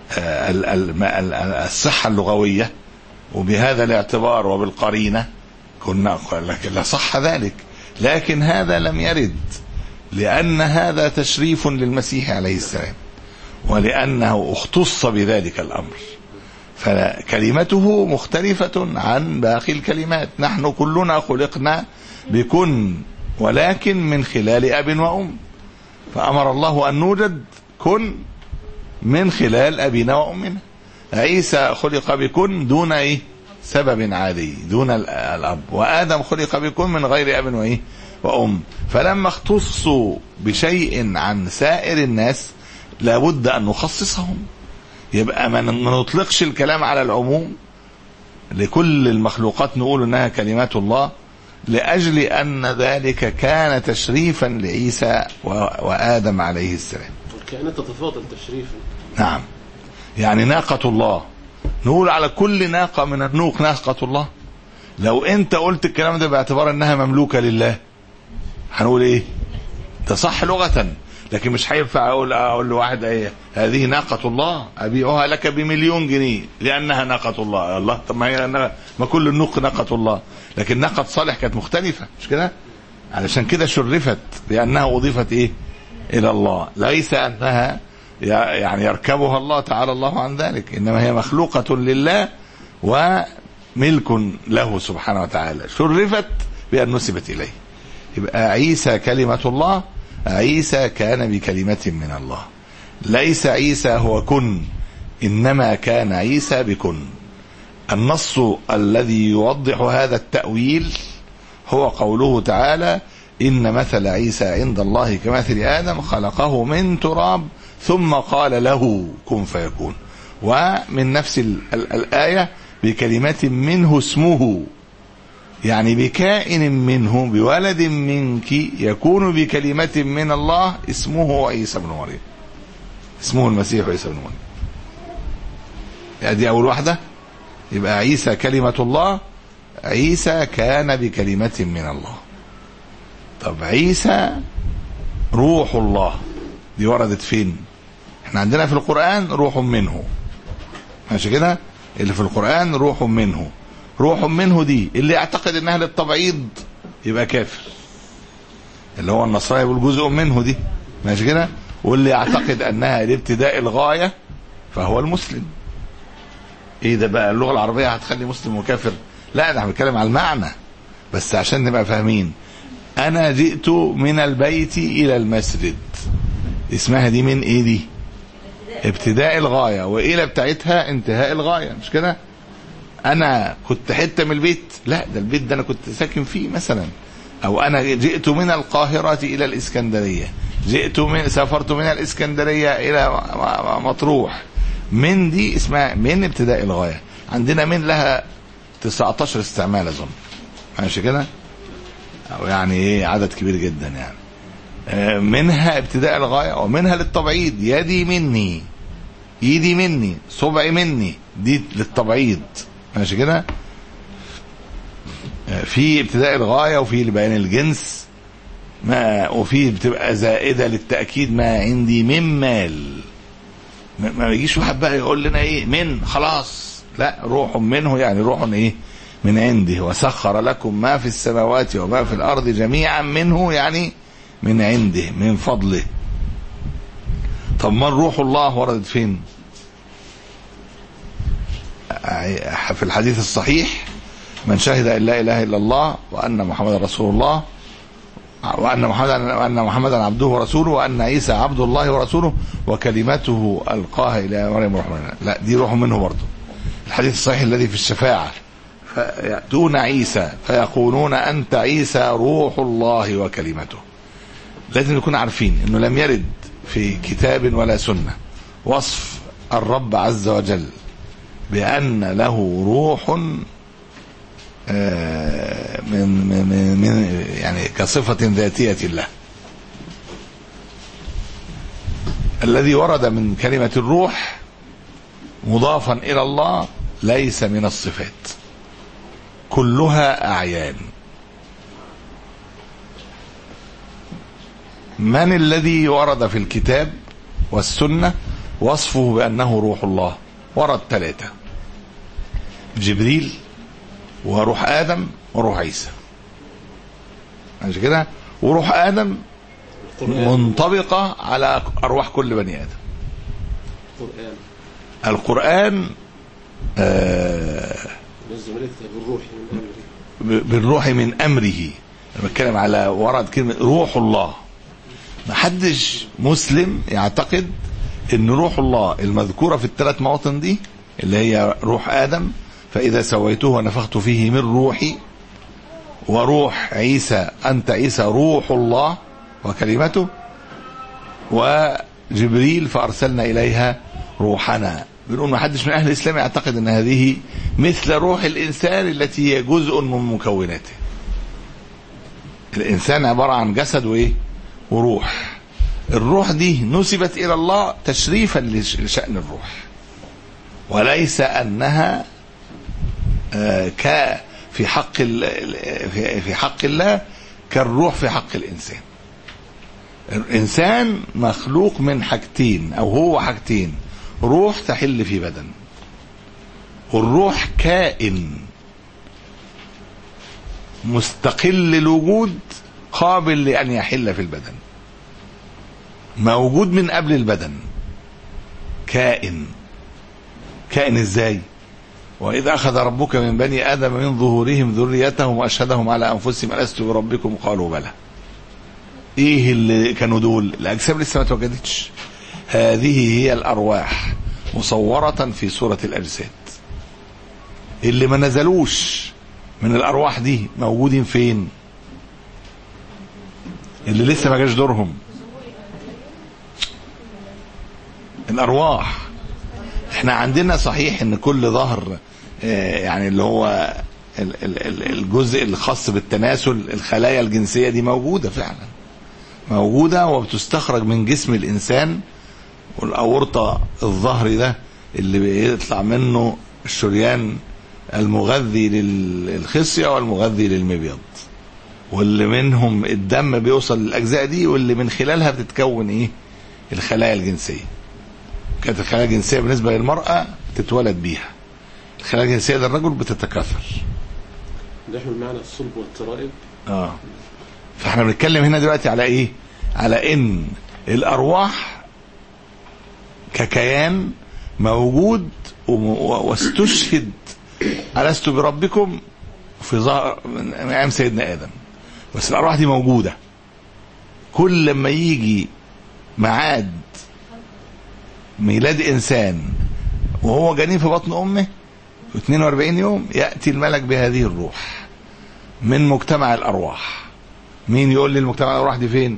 الصحة اللغوية وبهذا الاعتبار وبالقرينة كنا لصح ذلك، لكن هذا لم يرد، لأن هذا تشريف للمسيح عليه السلام ولأنه اختص بذلك الأمر، فكلمته مختلفة عن باقي الكلمات. نحن كلنا خلقنا بكن ولكن من خلال أب وأم، فأمر الله أن نوجد كن من خلال أبينا وأمنا. عيسى خلق بكن دون إيه؟ سبب عادي دون الأب، وآدم خلق بكم من غير أب وإيه وأم. فلما اختصوا بشيء عن سائر الناس لابد أن نخصصهم، يبقى ما نطلقش الكلام على العموم لكل المخلوقات نقول إنها كلمات الله، لأجل أن ذلك كان تشريفا لعيسى وآدم عليه السلام. والكائنات تتفاضل تشريفا. نعم، يعني ناقة الله نقول على كل ناقة من النوق ناقة الله. لو انت قلت الكلام ده باعتبار انها مملوكة لله هنقول ايه؟ ده صح لغة، لكن مش هينفع اقول اقول لواحد ايه هذه ناقة الله ابيعها لك بمليون جنيه لانها ناقة الله. الله طب ما هي ما كل النوق ناقة الله، لكن ناقة صالح كانت مختلفة مش كده؟ علشان كده شرفت بانها اضيفت ايه؟ الى الله، ليس انها يعني يركبها الله تعالى الله عن ذلك، انما هي مخلوقة لله وملك له سبحانه وتعالى، شرفت بان نسبت اليه. يبقى عيسى كلمة الله، عيسى كان بكلمة من الله، ليس عيسى هو كن، انما كان عيسى بكن. النص الذي يوضح هذا التأويل هو قوله تعالى ان مثل عيسى عند الله كمثل آدم خلقه من تراب ثم قال له كن فيكون. ومن نفس الآية بكلمة منه اسمه، يعني بكائن منه بولد منك يكون بكلمة من الله اسمه عيسى بن مريم، اسمه المسيح عيسى بن مريم. يعني دي أول واحدة، يبقى عيسى كلمة الله، عيسى كان بكلمة من الله. طب عيسى روح الله دي وردت فين؟ احنا عندنا في القرآن روح منه، ماشي كده؟ اللي في القرآن روح منه، روح منه دي اللي يعتقد انها للتبعيض يبقى كافر، اللي هو النصراني يقول جزء منه دي، ماشي كده؟ واللي يعتقد انها لابتداء الغاية فهو المسلم. ايه ده بقى اللغة العربية هتخلي مسلم وكافر؟ لا، ده بنتكلم على المعنى بس عشان نبقى فاهمين. انا جئت من البيت الى المسجد، اسمها دي من ايه دي؟ ابتداء الغاية، والى بتاعتها انتهاء الغاية مش كده؟ انا كنت حتة من البيت، لا ده البيت ده انا كنت ساكن فيه مثلا. او انا جئت من القاهرة الى الاسكندرية، جئت من سافرت من الاسكندرية الى مطروح. من دي اسمها من ابتداء الغاية. عندنا من لها تسعة عشر استعمال اظن، ماشي كده؟ او يعني ايه عدد كبير جدا يعني. منها ابتداء الغاية ومنها للتبعيض، يدي مني، ايدي مني، صبعي مني، دي للتبعيض ماشي كده؟ في ابتداء الغاية وفي لبيان الجنس، ما وفي بتبقى زائدة للتأكيد، ما عندي من مال. ما بيجيش واحد بقى يقول لنا ايه من خلاص، لا، روح منه يعني روح ايه من عنده، وسخر لكم ما في السماوات وما في الأرض جميعا منه يعني من عنده من فضله. طب من روح الله وردت فين؟ في الحديث الصحيح من شهد أن لا إله إلا الله وأن محمد رسول الله وأن محمدا وأن محمدا عبده ورسوله وأن عيسى عبد الله ورسوله وكلمته ألقاها إلى مريم روح منه. لا، دي روح منه برضه. الحديث الصحيح الذي في الشفاعة فيأتون عيسى فيقولون أنت عيسى روح الله وكلمته. لازم نكون عارفين انه لم يرد في كتاب ولا سنة وصف الرب عز وجل بأن له روح من, من, من يعني كصفة ذاتية له. الذي ورد من كلمة الروح مضافا إلى الله ليس من الصفات، كلها أعيان. من الذي ورد في الكتاب والسنة وصفه بأنه روح الله؟ ورد ثلاثة: جبريل وروح آدم وروح عيسى، ماشي كده؟ وروح آدم منطبقة على أرواح كل بني آدم. القرآن القرآن آه بالروح من أمره. أنا بتكلم على ورد كلمة روح الله. ما حدش مسلم يعتقد ان روح الله المذكورة في الثلاث مواطن دي اللي هي روح آدم فإذا سويته ونفخت فيه من روحي. وروح عيسى أنت عيسى روح الله وكلمته، وجبريل فأرسلنا إليها روحنا. بنقول ما حدش من أهل الإسلام يعتقد أن هذه مثل روح الإنسان التي هي جزء من مكوناته. الإنسان عبارة عن جسد وإيه وروح. الروح دي نسبت إلى الله تشريفا لشأن الروح، وليس أنها ك في حق في حق الله كالروح في حق الإنسان. الإنسان مخلوق من حاجتين، أو هو حاجتين: روح تحل في بدن، والروح كائن مستقل الوجود قابل لأن يحل في البدن، موجود من قبل البدن، كائن. كائن ازاي؟ وإذ أخذ ربك من بني آدم من ظهورهم ذريتهم وأشهدهم على أنفسهم ألست بربكم قالوا بلى. إيه اللي كانوا دول؟ الأجسام لسه ما توجدتش. هذه هي الأرواح مصورة في صورة الأجساد. اللي ما نزلوش من الأرواح دي موجودين فين؟ اللي لسه ما جاش دورهم الأرواح. احنا عندنا صحيح ان كل ظهر يعني اللي هو الجزء الخاص بالتناسل، الخلايا الجنسية دي موجودة فعلا، موجودة وبتستخرج من جسم الإنسان. والأورطة الظهري ده اللي بيطلع منه الشريان المغذي للخصية والمغذي للمبيض، واللي منهم الدم بيوصل للأجزاء دي، واللي من خلالها بتتكون ايه الخلايا الجنسية. كانت الخلايا الجنسية بالنسبة للمرأة تتولد بيها، الخلايا الجنسية للرجل بتتكاثر. ده احنا بمعنى الصلب والترائب. اه فاحنا بنتكلم هنا دلوقتي على ايه؟ على ان الارواح ككيان موجود واستشهد ألست بربكم في ظهر من ايام سيدنا آدم، بس الارواح دي موجودة. كل لما يجي معاد ميلاد انسان وهو جنين في بطن امه اثنين وأربعين يوم، يأتي الملك بهذه الروح من مجتمع الارواح. مين يقول لي المجتمع الارواح دي فين؟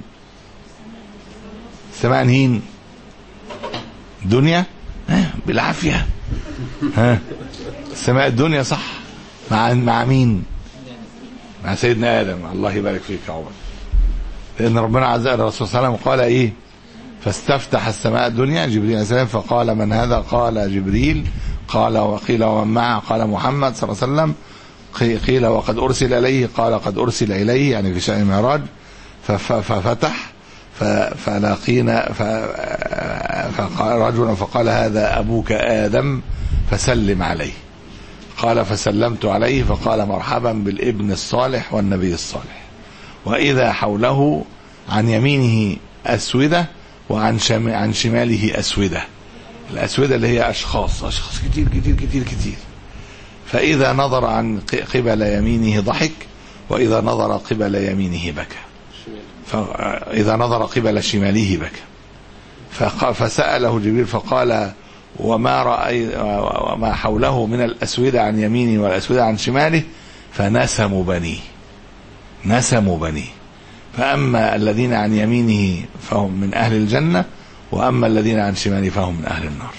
سماء هين دنيا ها بالعافية. ها السماء الدنيا صح. مع مع مين؟ مع سيدنا آدم. الله يبارك فيك يا عمر. لأن ربنا عز وجل الرسول صلى الله عليه وسلم قال إيه؟ فاستفتح السماء الدنيا جبريل عليه السلام فقال من هذا؟ قال جبريل. قال وقيل ومن معه؟ قال محمد صلى الله عليه وسلم. قيل وقد أرسل إليه؟ قال قد أرسل إليه، يعني في شأن المعراج. ففتح فلاقينا فقال رجل فقال هذا أبوك آدم فسلم عليه. قال فسلمت عليه فقال مرحبا بالابن الصالح والنبي الصالح. وإذا حوله عن يمينه أسودة وعن عن شماله أسودة. الأسودة اللي هي أشخاص أشخاص كتير كتير كتير كتير. فإذا نظر عن قبل يمينه ضحك، وإذا نظر قبل يمينه بكى، فإذا نظر قبل شماله بكى. فسأله جبريل فقال وما رأي وما حوله من الأسودة عن يمينه والأسودة عن شماله؟ فنسموا بنيه نسموا بنيه فأما الذين عن يمينه فهم من أهل الجنة، وأما الذين عن شماله فهم من أهل النار.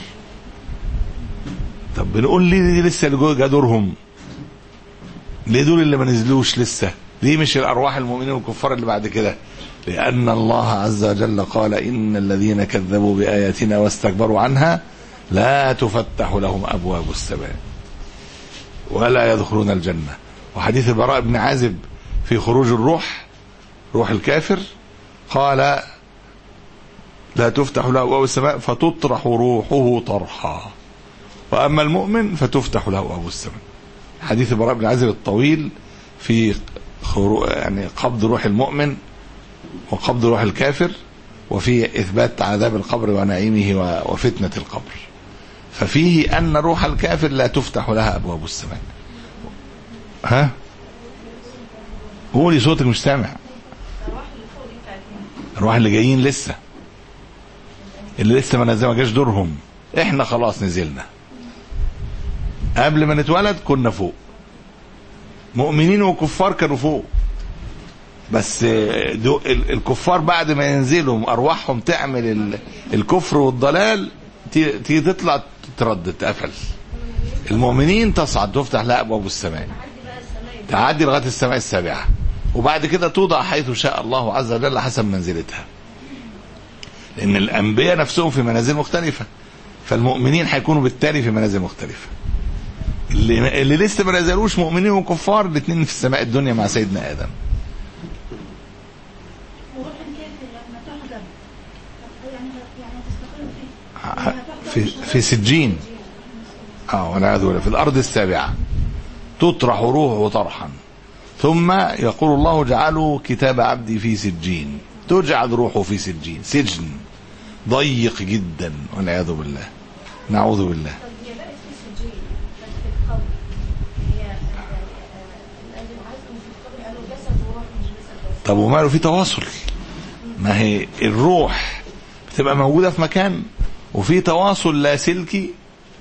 طب بنقول ليه لسه اللي جا دورهم؟ ليه دول اللي ما نزلوش لسه؟ ليه مش الأرواح المؤمنين والكفار اللي بعد كده؟ لأن الله عز وجل قال إن الذين كذبوا بآياتنا واستكبروا عنها لا تفتح لهم أبواب السماء ولا يدخلون الجنة. وحديث البراء بن عازب في خروج الروح، روح الكافر، قال لا تفتح له أبواب السماء فتطرح روحه طرحا، وأما المؤمن فتفتح له أبواب السماء. حديث البراء بن عازب الطويل في يعني قبض روح المؤمن وقبض روح الكافر، وفي إثبات عذاب القبر ونعيمه وفتنة القبر. ففيه أن روح الكافر لا تفتح لها أبواب السماء. ها قولي صوتك مش سامع. الروح اللي جايين لسه، اللي لسه ما نزل ما جاش دورهم، احنا خلاص نزلنا. قبل ما نتولد كنا فوق، مؤمنين وكفار كانوا فوق، بس الكفار بعد ما ينزلوا ارواحهم تعمل الكفر والضلال تيجي تطلع ترد تقفل. المؤمنين تصعد تفتح لها ابواب السماء، تعدي لغايه السماء السابعه، وبعد كده توضع حيث شاء الله عز وجل حسب منزلتها، لان الانبياء نفسهم في منازل مختلفه، فالمؤمنين هيكونوا بالتالي في منازل مختلفه. اللي, اللي لسه ما نزلوش مؤمنين وكفار الاثنين في السماء الدنيا مع سيدنا ادم. في في سجين، اه والعياذ بالله، في الارض السابعه تطرح روحه طرحا، ثم يقول الله جعلوا كتاب عبدي في سجين، تجعل روحه في سجين، سجن ضيق جدا والعياذ بالله، نعوذ بالله. طب وماله في تواصل؟ ما هي الروح بتبقى موجودة في مكان وفي تواصل لاسلكي،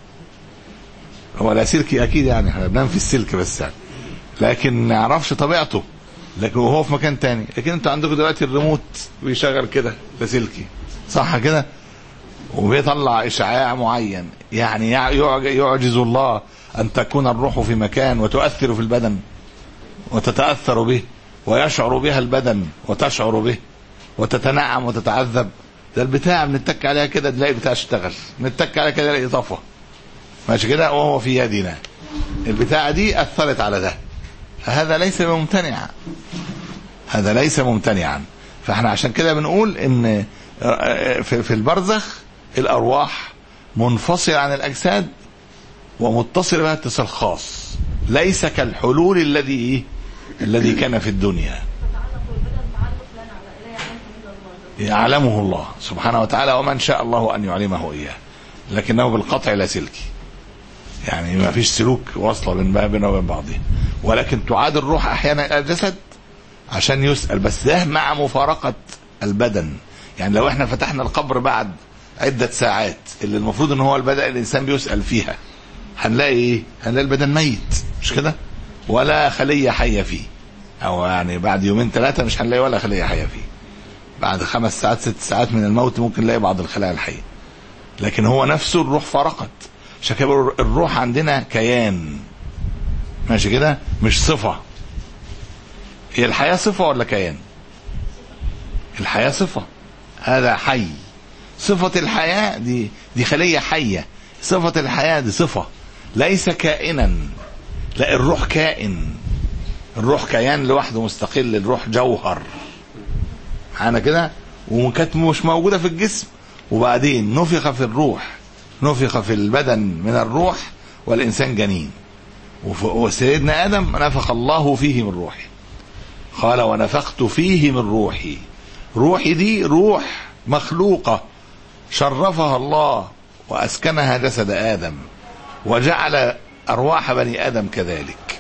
هو لاسلكي اكيد يعني احنا بننام في السلك بس يعني، لكن ما نعرفش طبيعته، لكن وهو في مكان تاني. لكن انتوا عندكم دلوقتي الريموت بيشغل كده لاسلكي صح كده، وبيطلع اشعاع معين، يعني يعجز الله ان تكون الروح في مكان وتؤثر في البدن وتتأثر به ويشعر بها البدن وتشعر به وتتنعم وتتعذب. ده البتاع بنتك عليها كده تلاقي بتاع اشتغل، نتك عليها كده تلاقي طفى، ماشي كده، وهو في يدنا. البتاع دي اثرت على ده، هذا ليس ممتنعا، هذا ليس ممتنعا. فاحنا عشان كده بنقول ان في البرزخ الارواح منفصله عن الاجساد ومتصله بها اتصال خاص، ليس كالحلول الذي الذي كان في الدنيا. يعلمه الله سبحانه وتعالى ومن شاء الله أن يعلمه إياه، لكنه بالقطع لا سلكي، يعني ما فيش سلوك واصله بيننا وبين بعضها، ولكن تعاد الروح أحيانا إلى الجسد عشان يسأل، بس ده مع مفارقة البدن. يعني لو احنا فتحنا القبر بعد عدة ساعات اللي المفروض ان هو البدن الإنسان بيسأل فيها، هنلاقي ايه؟ هنلاقي البدن ميت، مش كده؟ ولا خلية حية فيه، او يعني بعد يومين ثلاثة مش هنلاقي ولا خلية حية فيه، بعد خمس ساعات ست ساعات من الموت ممكن نلاقي بعض الخلايا الحية، لكن هو نفسه الروح فارقت. عشان كده الروح عندنا كيان، ماشي كده، مش صفة. هي الحياة صفة ولا كيان؟ الحياة صفة، هذا حي. صفة الحياة دي دي خلية حية، صفة الحياة دي صفة، ليس كائنا. لا، الروح كائن، الروح كيان لوحده مستقل، الروح جوهر معانا كده، وكانت مش موجودة في الجسم، وبعدين نفخ في الروح، نفخ في البدن من الروح والإنسان جنين، وسيدنا آدم نفخ الله فيه من روحي، قال ونفخت فيه من روحي. روحي دي روح مخلوقة شرفها الله وأسكنها جسد آدم، وجعل أرواح بني آدم كذلك،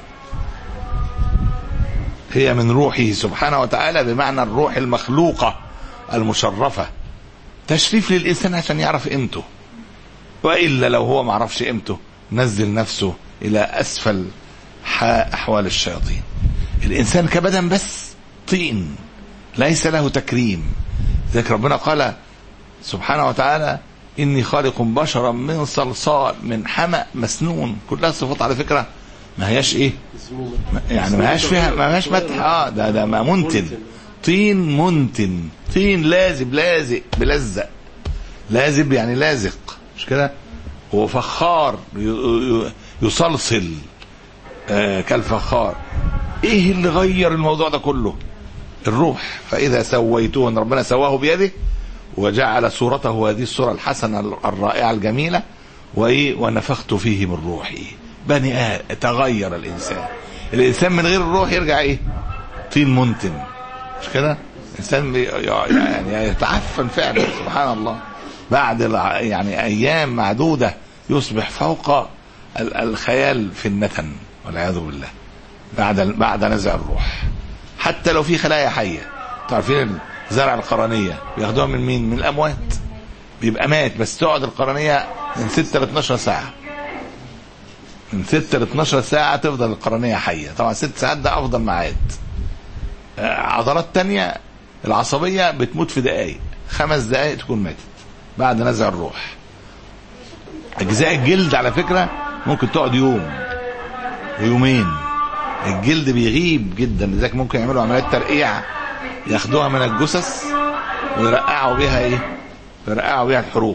هي من روحه سبحانه وتعالى، بمعنى الروح المخلوقة المشرفة، تشريف للإنسان عشان يعرف قيمته، وإلا لو هو ما عرفش قيمته نزل نفسه إلى أسفل أحوال الشياطين. الإنسان كبدن بس طين، ليس له تكريم. ذلك ربنا قال سبحانه وتعالى إني خالق بشرا من صلصال من حمأ مسنون، كلها صفات على فكرة ما هياش إيه يعني، ما هياش فيها، ما هياش مدح، آه ده ده ما منتن، طين منتن، طين لازب لازق بلزق، لازب يعني لازق، مش كده؟ هو فخار يصلصل آه كالفخار. ايه اللي غير الموضوع ده كله؟ الروح. فاذا سويته، ان ربنا سواه بيده وجعل صورته هذه الصورة الحسنة الرائعة الجميلة، وايه ونفخت فيه من روحي. بني آدم تغير الانسان. الانسان من غير الروح يرجع ايه؟ طين منتن، مش كده؟ الانسان يعني يتعفن فعلا سبحان الله، بعد يعني ايام معدودة يصبح فوق الخيال في النتن والعياذ بالله، بعد بعد نزع الروح. حتى لو في خلايا حية، تعرفين زرع القرنية بياخدوها من مين؟ من الأموات، بيبقى مات بس تقعد القرنية من ستة ل اتناشر ساعة من ستة ل اتناشر ساعة تفضل القرنية حية. طبعا ست ساعات ده أفضل ميعاد. عضلات تانية العصبية بتموت في دقايق، خمس دقايق تكون ماتت بعد نزع الروح. أجزاء الجلد على فكرة ممكن تقعد يوم ويومين، الجلد بيغيب جدا، لذلك ممكن يعملوا عمليات ترقيع، ياخدوها من الجثث ويرقعوا بيها ايه، يرقعوا بيها الحروق.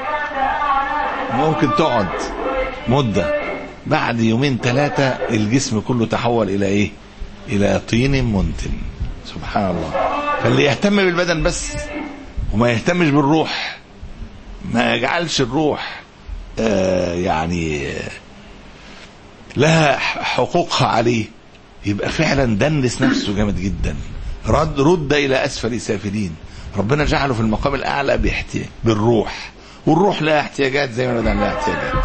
ممكن تقعد مدة، بعد يومين ثلاثة الجسم كله تحول الى ايه، الى طين منتن. سبحان الله. فاللي يهتم بالبدن بس وما يهتمش بالروح، ما يجعلش الروح آه يعني لها حقوقها عليه، يبقى فعلا دنس نفسه جامد جدا، رد رد الى اسفل سافلين. ربنا جعله في المقام الاعلى باحتياج بالروح، والروح لها احتياجات زي ما البدن لها احتياجات.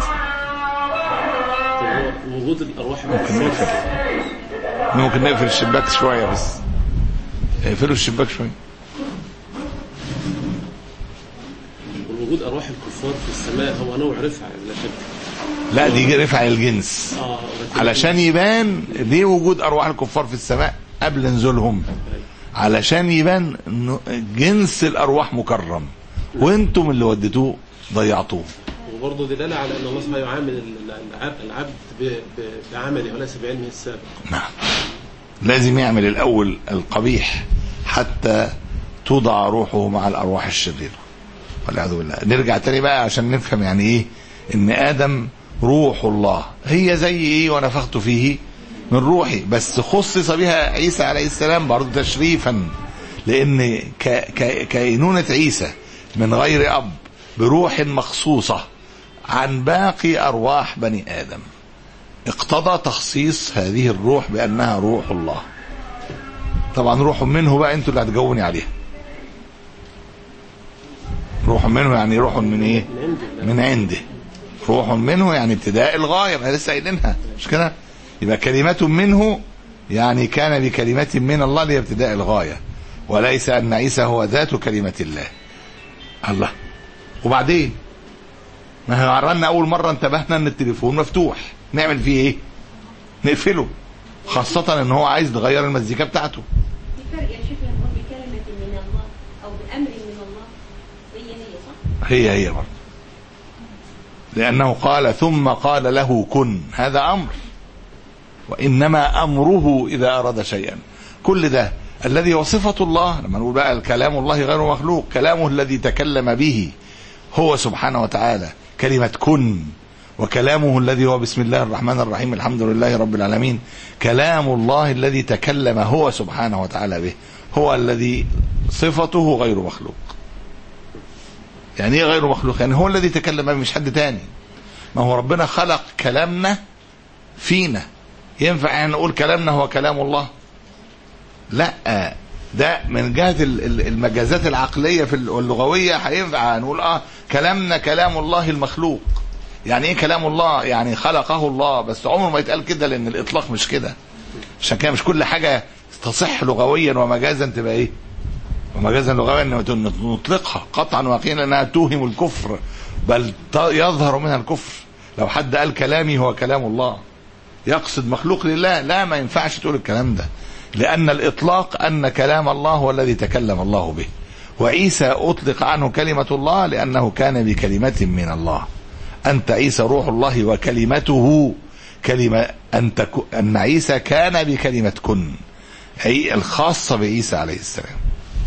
وجود الارواح ممكن نقفل ممكن نقفل الشباك شويه، بس اقفلوا الشباك شويه. وجود ارواح الكفار في السماء هو نوع رفعه لا شك. لا دي رفع الجنس، آه علشان يبان ليه وجود ارواح الكفار في السماء قبل نزولهم، علشان يبان جنس الارواح مكرم، وانتم اللي وديتوه ضيعتوه. وبرضه دلاله على ان الله سبحانه يعامل العبد بعمله وليس بعلمه السابق. نعم، لازم يعمل الاول القبيح حتى توضع روحه مع الارواح الشريره والعياذ بالله. نرجع تاني بقى عشان نفهم يعني ايه ان ادم روح الله، هي زي ايه ونفخت فيه من روحي، بس خصص بها عيسى عليه السلام برضه تشريفا، لان كينونة عيسى من غير اب بروح مخصوصة عن باقي ارواح بني ادم، اقتضى تخصيص هذه الروح بانها روح الله. طبعا روح منه بقى انتوا اللي هتجاوبوني عليها. روح منه يعني روح من ايه؟ من عنده. روح منه يعني ابتداء الغاية، ما لسه قايلينها مش كده؟ يبقى كلمة منه يعني كان بكلمة من الله لابتداء الغاية، وليس أن عيسى هو ذات كلمة الله. الله. وبعدين ما هو عرفنا أول مرة انتبهنا أن التليفون مفتوح، نعمل فيه إيه؟ نقفله، خاصة أن هو عايز نغير المزيكا بتاعته. في فرق يا شيخ لما هو بكلمة من الله أو بأمر من الله، هي هي صح؟ هي هي برضه، لأنه قال ثم قال له كن، هذا أمر، وإنما أمره إذا أراد شيئا. كل ده الذي هو صفة الله. لما نقول بقى الكلام الله غير مخلوق، كلامه الذي تكلم به هو سبحانه وتعالى كلمة كن، وكلامه الذي هو بسم الله الرحمن الرحيم الحمد لله رب العالمين كلام الله الذي تكلم هو سبحانه وتعالى به، هو الذي صفته غير مخلوق. يعني ايه غير مخلوق؟ يعني هو الذي تكلم به، مش حد تاني. ما هو ربنا خلق كلامنا فينا، ينفع يعني نقول كلامنا هو كلام الله؟ لا، ده من جهة المجازات العقلية في اللغوية هينفع نقول اه كلامنا كلام الله المخلوق. يعني ايه كلام الله؟ يعني خلقه الله، بس عمره ما يتقال كده لان الاطلاق مش كده. عشان كده مش كل حاجة تصح لغويا ومجازا تبقى ايه؟ ومجازا لغويا نطلقها قطعا ويقينا لانها توهم الكفر، بل يظهر منها الكفر. لو حد قال كلامي هو كلام الله يقصد مخلوق لله، لا، ما ينفعش تقول الكلام ده، لأن الإطلاق أن كلام الله هو الذي تكلم الله به. وعيسى أطلق عنه كلمة الله لأنه كان بكلمة من الله. أنت عيسى روح الله وكلمته كلمة، أنت أن عيسى كان بكلمة كن، هي الخاصة بعيسى عليه السلام.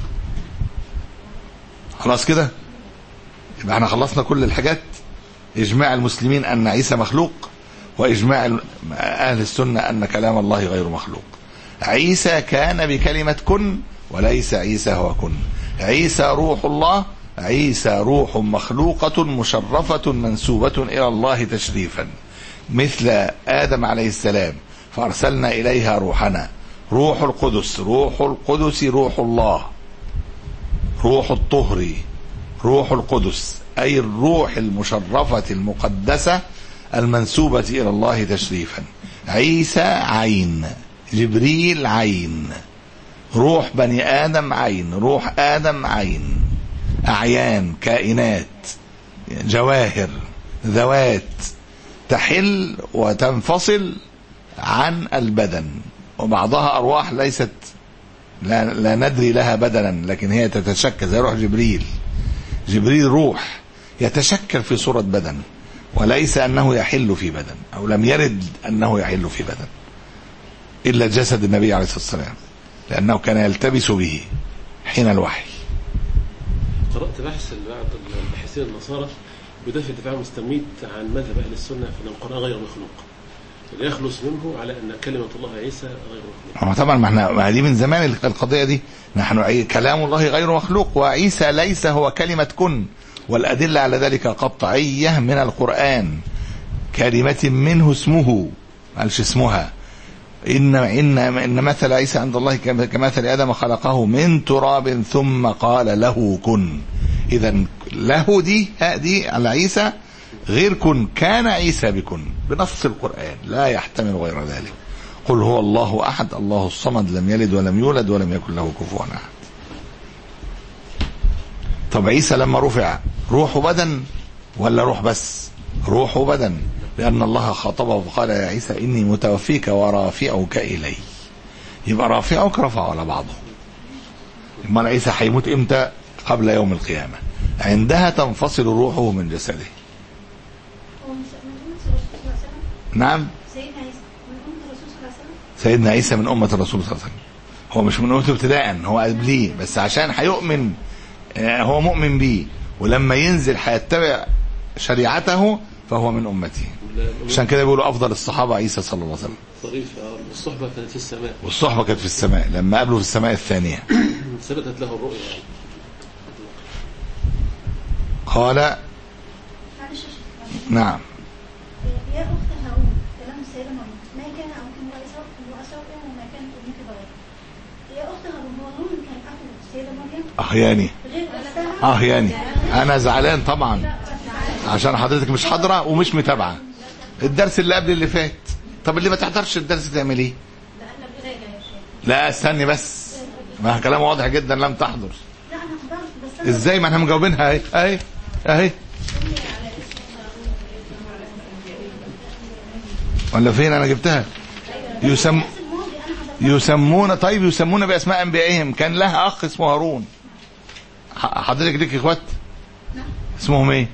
خلاص كده يبقى احنا خلصنا كل الحاجات. إجماع المسلمين أن عيسى مخلوق، وإجماع أهل السنة أن كلام الله غير مخلوق. عيسى كان بكلمة كن، وليس عيسى هو كن. عيسى روح الله، عيسى روح مخلوقة مشرفة منسوبة إلى الله تشريفا، مثل آدم عليه السلام فأرسلنا إليها روحنا، روح القدس. روح القدس روح الله، روح الطهر، روح القدس، أي الروح المشرفة المقدسة المنسوبة إلى الله تشريفا. عيسى عين، جبريل عين، روح بني آدم عين، روح آدم عين، أعيان، كائنات، جواهر، ذوات، تحل وتنفصل عن البدن، وبعضها أرواح ليست لا, لا ندري لها بدنا، لكن هي تتشكل زي روح جبريل. جبريل روح يتشكل في صورة بدن، وليس أنه يحل في بدن، أو لم يرد أنه يحل في بدن إلا جسد النبي عليه الصلاة والسلام، لأنه كان يلتبس به حين الوحي. قرأت بحث بعض الباحثين النصارى بدافع الدفاع المستميت عن مذهب أهل السنة في أن القرآن غير مخلوق، يخلص منه على أن كلمة الله عيسى غير مخلوق. طبعا ما احنا ما دي من زمان القضية دي، نحن كلام الله غير مخلوق، وعيسى ليس هو كلمة كن، والأدلة على ذلك قطعية من القرآن. كلمة منه اسمه، قالش اسمها. إن إن إن مثل عيسى عند الله كمثل آدم خلقه من تراب ثم قال له كن. إذا له دي دي على عيسى غير كن، كان عيسى بكن بنص القرآن، لا يحتمل غير ذلك. قل هو الله أحد الله الصمد لم يلد ولم يولد ولم يكن له كفوا أحد. طب عيسى لما رفع روح بدن ولا روح بس؟ روح بدن، لأن الله خاطبه فقال يا عيسى إني متوفيك ورافعك إلي. يبقى رافعك رفع على بعضه. أمال عيسى هيموت إمتى؟ قبل يوم القيامة، عندها تنفصل روحه من جسده. نعم، سيدنا عيسى من أمة الرسول صلى الله عليه وسلم. هو مش من أمته ابتداء، هو قبليه، بس عشان هيؤمن هو مؤمن بيه، ولما ينزل هيتبع شريعته فهو من أمته. عشان كده بيقولوا أفضل الصحابة عيسى صلى الله عليه وسلم. طريف الصحبة كانت في السماء، والصحبة كانت في السماء لما قابلوا في السماء الثانية ثبتت له الرؤيا. قال نعم. يا أخت هارون كلام السيدة مريم ما كان أبوك وأسوأ وما كانت أمك بغير. يا أخت هارون هو هارون كان أخو السيدة مريم؟ أخياني غير أختها؟ أخياني أنا زعلان طبعا عشان حضرتك مش حاضرة ومش متابعة الدرس اللي قبل اللي فات. طب اللي ما تحضرش الدرس تعمل ايه؟ لا استني بس، ما كلام واضح جدا لم تحضر. لا أنا حضرت بس ازاي؟ ما احنا مجاوبينها اهي اهي اهي. ولا فين انا جبتها؟ يسم يسمون طيب يسمون باسماء انبيائهم. كان لها اخ اسمه هارون. حضرتك ليك اخوات اسمهم ايه؟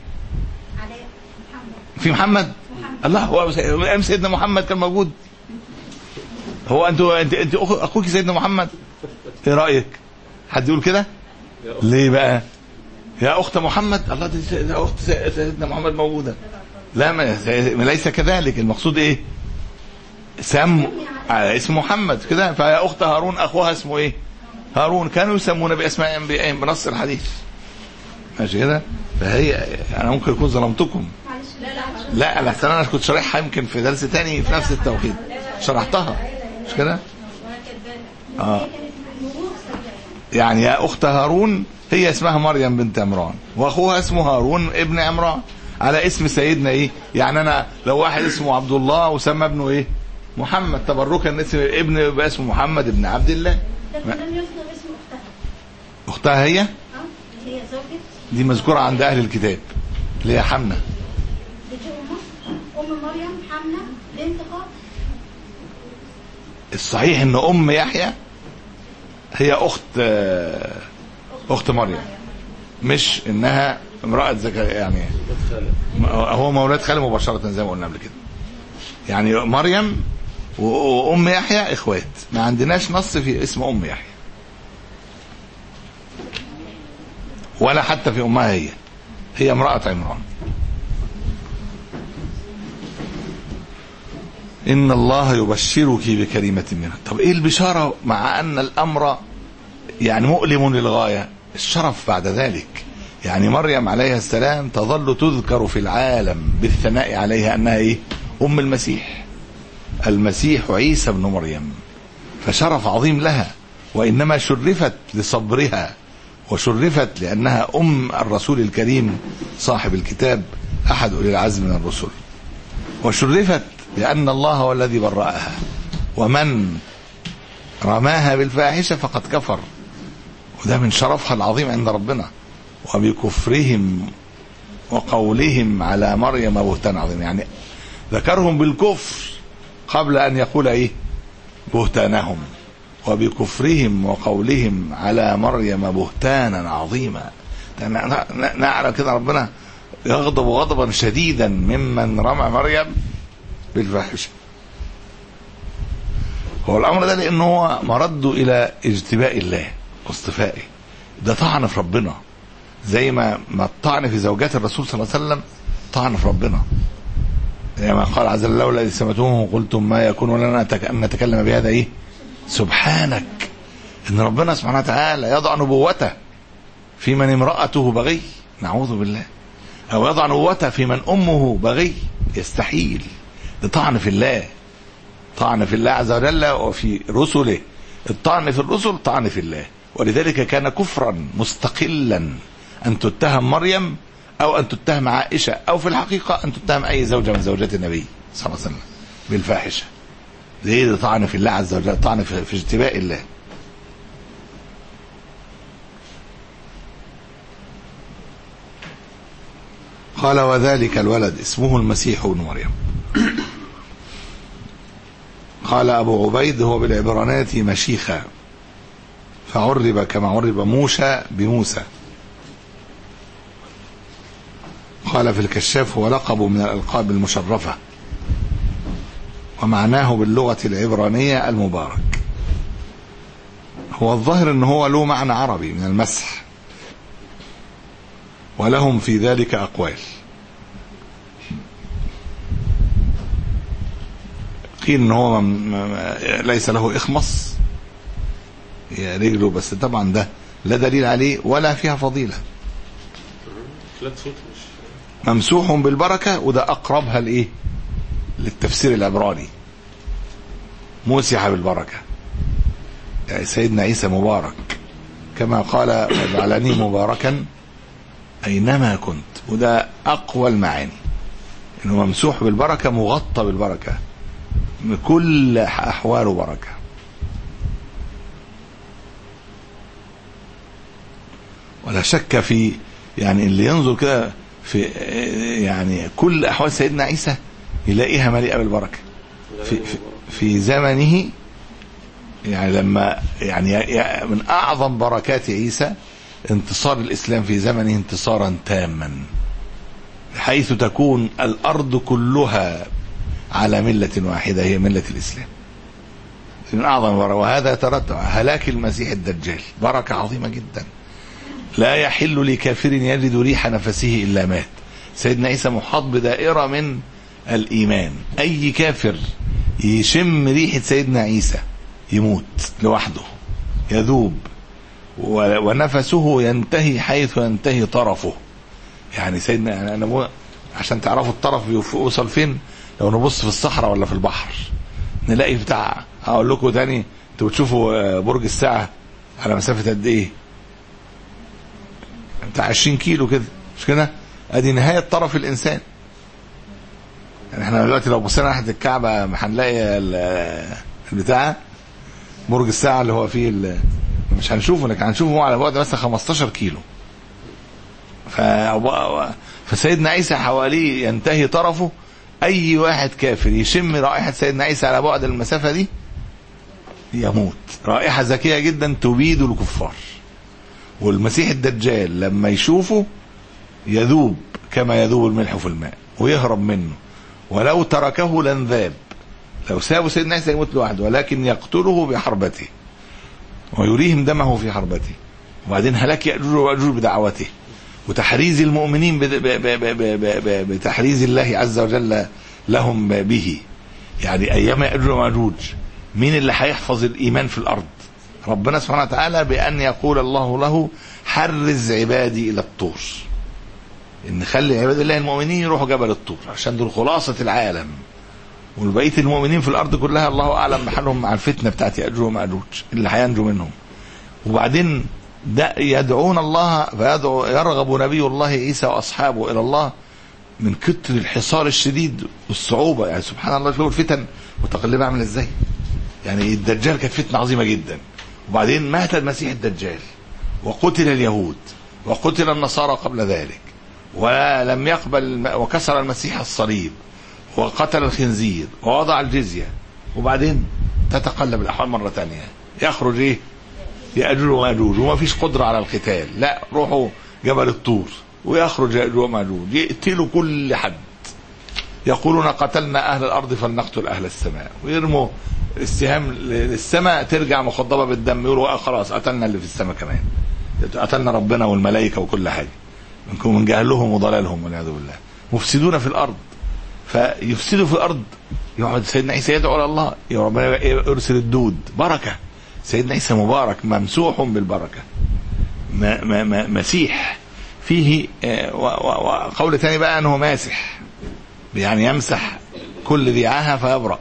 في محمد. الله، هو ام سيدنا محمد كان موجود؟ هو انتوا انت انت اخوك سيدنا محمد؟ ايه رايك؟ حد يقول كده؟ ليه بقى؟ يا اخت محمد. الله، دي اخت سيدنا محمد موجوده. لا، ما ليس كذلك. المقصود ايه؟ سم على اسم محمد كده. فيا اخت هارون اخوها اسمه ايه؟ هارون. كانوا يسمون باسماء انبيائهم بنص الحديث. ماشي كده. فهي انا ممكن اكون ظلمتكم. لا لا انا كنت شارحها يمكن في درس تاني في نفس التوقيت شرحتها، مش كده؟ اه يعني يا اخت هارون هي اسمها مريم بنت عمران، واخوها اسمه هارون ابن عمران على اسم سيدنا ايه. يعني انا لو واحد اسمه عبد الله وسمى ابنه ايه؟ محمد، تبركا ان اسم ابن يبقى اسمه محمد ابن عبد الله. لكن لم يذكر اسم اختها. اختها هي؟ اه هي زوجة. دي مذكوره عند اهل الكتاب اللي هي حمنه. دي ام ام مريم حمنه بنت قاب. الصحيح ان ام يحيى هي اخت اخت مريم، مش انها امراه زكريا. يعني هو مولاد خاله مباشره زي ما قلنا قبل كده. يعني مريم وام يحيى اخوات، ما عندناش نص في اسم ام يحيى ولا حتى في امها هي هي امراه عمران. إن الله يبشرك بكلمة منه. طب إيه البشارة مع أن الأمر يعني مؤلم للغاية؟ الشرف بعد ذلك. يعني مريم عليها السلام تظل تذكر في العالم بالثناء عليها أنها إيه؟ أم المسيح. المسيح عيسى بن مريم، فشرف عظيم لها. وإنما شرفت لصبرها، وشرفت لأنها أم الرسول الكريم صاحب الكتاب أحد أولي العزم من الرسل، وشرفت لأن الله هو الذي برأها. ومن رماها بالفاحشة فقد كفر، وده من شرفها العظيم عند ربنا. وبكفرهم وقولهم على مريم بهتان عظيم. يعني ذكرهم بالكفر قبل أن يقول إيه بهتانهم، وبكفرهم وقولهم على مريم بهتانا عظيما. نعلم كده ربنا يغضب غضبا شديدا ممن رمى مريم بالفاحشة. هو الأمر ده لأنه هو مرده إلى اجتباء الله واصطفائه، ده طعن في ربنا، زي ما ما الطعن في زوجات الرسول صلى الله عليه وسلم طعن في ربنا، زي ما قال عز وجل لولا إذ سمعتموه قلتم ما يكون لنا أن نتكلم بهذا إيه سبحانك. إن ربنا سبحانه وتعالى يضع نبوته في من امرأته بغي، نعوذ بالله، أو يضع نبوته في من أمه بغي، يستحيل. ده طعن في الله، طعن في الله عز وجل وفي رسله. الطعن في الرسل طعن في الله، ولذلك كان كفرا مستقلا أن تتهم مريم أو أن تتهم عائشة، أو في الحقيقة أن تتهم أي زوجة من زوجات النبي صلى الله عليه وسلم بالفاحشة. ده طعن في الله عز وجل، طعن في, في اجتباء الله. قال وذلك الولد اسمه المسيح ابن مريم. قال أبو عبيد هو بالعبرانية مشيخة، فعرب كما عرب موشى بموسى. قال في الكشاف هو لقب من الألقاب المشرفة، ومعناه باللغة العبرانية المبارك. هو الظاهر أنه هو له معنى عربي من المسح، ولهم في ذلك أقوال. قيل أنه هو ليس له إخمص يا رجله، بس طبعا ده لا دليل عليه ولا فيها فضيلة. ممسوح بالبركة، وده أقربها لإيه للتفسير العبراني، موسح بالبركة، يعني سيدنا عيسى مبارك كما قال وجعلني مباركا أينما كنت، وده أقوى المعاني، إنه ممسوح بالبركة مغطى بالبركة من كل أحواله بركة. ولا شك في يعني اللي ينظر كده في يعني كل أحوال سيدنا عيسى يلاقيها مليئة بالبركة في, في, في زمنه. يعني لما يعني من أعظم بركات عيسى انتصار الإسلام في زمنه انتصارا تاما، حيث تكون الأرض كلها على ملة واحدة هي ملة الإسلام، من أعظم بركة. وهذا يترتب هلاك المسيح الدجال، بركة عظيمة جدا. لا يحل لكافر يجد ريح نفسه إلا مات. سيدنا عيسى محاط بدائرة من الإيمان، أي كافر يشم ريحة سيدنا عيسى يموت لوحده، يذوب، ونفسه ينتهي حيث ينتهي طرفه. يعني سيدنا أنا عشان تعرفوا الطرف يوصل فين، لو نبص في الصحراء ولا في البحر نلاقي بتاع، هقول لكم تاني، انتوا بتشوفوا برج الساعة على مسافة قد ايه؟ بتاع عشرين كيلو كده، مش كده؟ ادي نهاية طرف الانسان. يعني احنا دلوقتي لو بصينا ناحية الكعبة هنلاقي البتاع برج الساعة اللي هو فيه، مش هنشوفه، لكن هنشوفه على بعد مثلا خمستاشر كيلو. ف... فسيدنا عيسى حواليه ينتهي طرفه، اي واحد كافر يشم رائحة سيدنا عيسى على بعد المسافة دي يموت. رائحة ذكية جدا تبيد الكفار. والمسيح الدجال لما يشوفه يذوب كما يذوب الملح في الماء ويهرب منه، ولو تركه لانذاب. لو سابوا سيدنا عيسى يموت لوحده، ولكن يقتله بحربته ويريهم دمه في حربته. وبعدين هلاك يأجوج ومأجوج بدعوته، وتحريز المؤمنين بتحريز الله عز وجل لهم به. يعني أيام يأجوج ومأجوج مين اللي هيحفظ الإيمان في الأرض؟ ربنا سبحانه وتعالى، بأن يقول الله له حرز عبادي إلى الطور، إن خلي عباد الله المؤمنين يروحوا جبل الطور، عشان دول خلاصة العالم، والبقية المؤمنين في الأرض كلها الله أعلم بحالهم مع الفتنة بتاعت يأجوج ومأجوج اللي هينجوا منهم. وبعدين ده يدعون الله، فيدعو يرغب نبي الله عيسى وأصحابه إلى الله من كتر الحصار الشديد والصعوبة. يعني سبحان الله، شوفوا الفتن متقلبة عامل إزاي. يعني الدجال كانت فتنة عظيمة جدا، وبعدين مات المسيح الدجال، وقتل اليهود، وقتل النصارى قبل ذلك، ولم يقبل، وكسر المسيح الصليب، وقتل الخنزير ووضع الجزية، وبعدين تتقلب الأحوال مرة تانية، يخرج إيه؟ يأجوج ومأجوج وما فيش قدرة على القتال، لا روحوا جبل الطور ويخرج يأجوج ومأجوج يقتلوا كل حد، يقولون قتلنا أهل الأرض فلنقتل أهل السماء، ويرموا السهام للسماء ترجع مخضبة بالدم، يقولوا خلاص قتلنا اللي في السماء كمان، قتلنا ربنا والملائكة وكل حاجة منكم من جهلهم وضلالهم والعياذ بالله. مفسدون في الأرض، فيفسدوا في الأرض، يقعد سيدنا عيسى يدعو على الله يا ربنا يرسل الدود بركة. سيدنا عيسى مبارك ممسوح بالبركة، مسيح فيه. وقول ثاني بقى أنه ماسح، يعني يمسح كل ذي عاهة فيبرأ،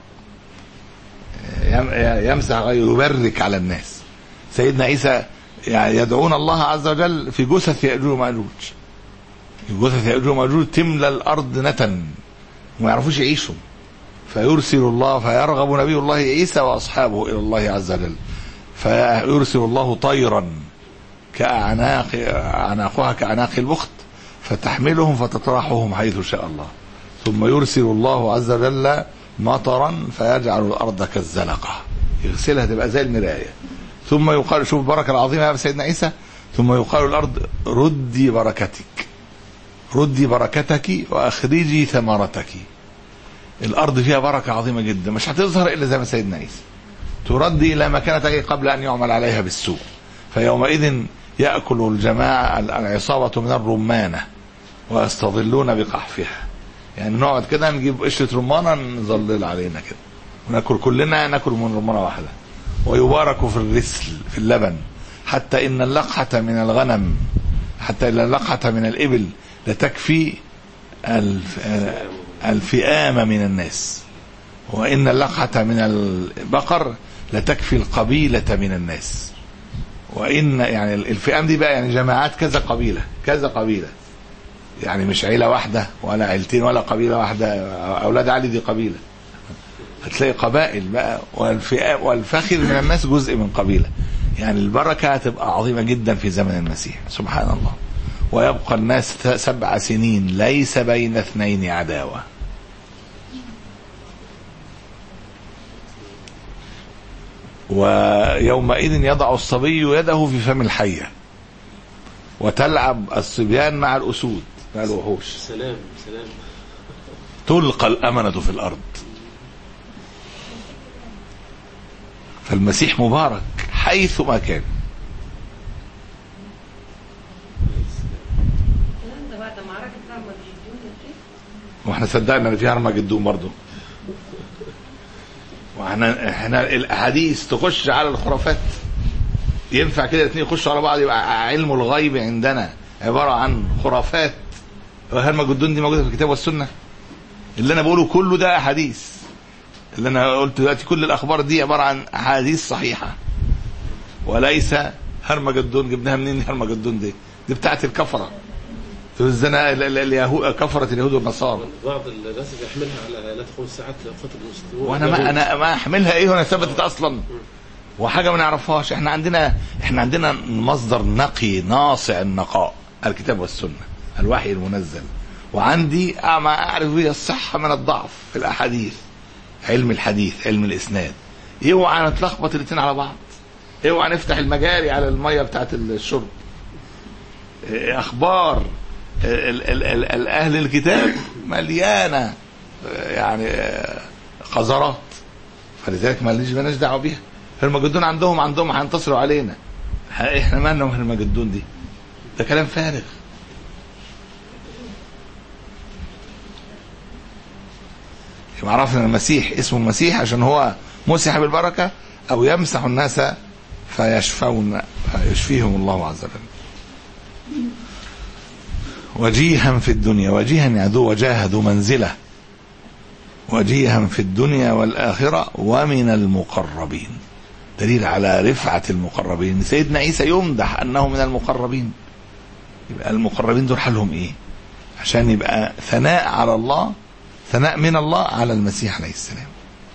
يمسح يبرك على الناس. سيدنا عيسى يعني يدعون الله عز وجل في جثث يأجوج ومأجوج، جثث يأجوج ومأجوج تملى الأرض نتن وما يعرفوش يعيشوا، فيرسل الله فيرغب نبي الله عيسى وأصحابه إلى الله عز وجل، فيرسل الله طيرا كأعناق أعناقها كأعناق البخت فتحملهم فتطرحهم حيث شاء الله، ثم يرسل الله عز وجل مطرا فيجعل الأرض كالزلقة، يغسلها تبقى زي المراية، ثم يقال شوف البركة العظيمة يا سيدنا عيسى، ثم يقال الأرض ردي بركتك، ردي بركتك وأخرجي ثمرتك. الأرض فيها بركة عظيمة جدا مش هتظهر إلا زي ما سيدنا عيسى، تردي إلى مكانتها قبل أن يعمل عليها بالسوء، فيومئذ يأكل الجماعة العصابة من الرمانة ويستظلون بقحفها، يعني نقعد كده نجيب قشرة رمانة نظلل علينا كده وناكل كلنا، ناكل من رمانة واحدة. ويبارك في الرسل في اللبن، حتى إن اللقحة من الغنم، حتى إن اللقحة من الإبل لتكفي الفئام من الناس، وإن اللقحة من البقر لتكفي القبيلة من الناس. وإن يعني الفئام دي بقى يعني جماعات كذا قبيلة كذا قبيلة، يعني مش عيلة واحدة ولا عيلتين ولا قبيلة واحدة، أولاد علي دي قبيلة، هتلاقي قبائل بقى، والفئام والفخر من الناس جزء من قبيلة، يعني البركة هتبقى عظيمة جدا في زمن المسيح سبحان الله. ويبقى الناس سبع سنين ليس بين اثنين عداوة. ويومئذ يضع الصبي يده في فم الحية وتلعب الصبيان مع الأسود مع الوحوش. سلام سلام. تلقى الأمنة في الأرض. فالمسيح مبارك حيث ما كان. واحنا صدقنا ان في هرمجدون برضه، واحنا احنا الاحاديث تخش على الخرافات، ينفع كده الاثنين يخشوا على بعض؟ يبقى علم الغيب عندنا عباره عن خرافات. هرمجدون دي موجوده في الكتاب والسنه، اللي انا بقوله كله ده احاديث، اللي انا قلت دلوقتي كل الاخبار دي عباره عن احاديث صحيحه، وليس هرمجدون جبناها منين. هرمجدون دي دي بتاعت الكفره، الزنا اليهود، كفرت اليهود والنصارى. بعض الناس بيحملها على لا تقوم الساعات قتل المسلمون، وانا ما انا ما احملها ايه وانا ثبتت اصلا وحاجه ما نعرفهاش. احنا عندنا احنا عندنا مصدر نقي ناصع النقاء، الكتاب والسنه الوحي المنزل، وعندي ما اعرف به الصحه من الضعف في الاحاديث، علم الحديث علم الاسناد. اوعى نتلخبط الاثنين على بعض، اوعى نفتح المجاري على الميه بتاعت الشرب. اخبار ال ال ال ال اهل الكتاب مليانه يعني قذرات، فلذلك ما ليش بناش دعوه بيها. هرمجدون عندهم عندهم هينتصروا علينا، احنا مالنا هرمجدون دي؟ ده كلام فارغ. يبقى عرفنا ان المسيح اسمه المسيح عشان هو مسح بالبركه، او يمسح الناس فيشفون فيشفيهم الله عز وجل. وجيها في الدنيا، وجيها يعني ذو وجاهة ذو منزلة، وجيها في الدنيا والآخرة ومن المقربين، دليل على رفعة المقربين. سيدنا عيسى يمدح أنه من المقربين، يبقى المقربين دول حالهم إيه؟ عشان يبقى ثناء على الله، ثناء من الله على المسيح عليه السلام.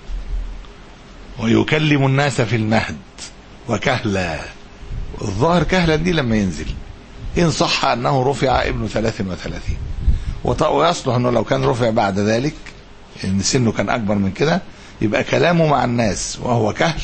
ويكلم الناس في المهد وكهلا، الظاهر كهلا دي لما ينزل، إن صح أنه رفع ابن ثلاث وثلاثين، ويصلح أنه لو كان رفع بعد ذلك يعني ان سنه كان اكبر من كده، يبقى كلامه مع الناس وهو كهل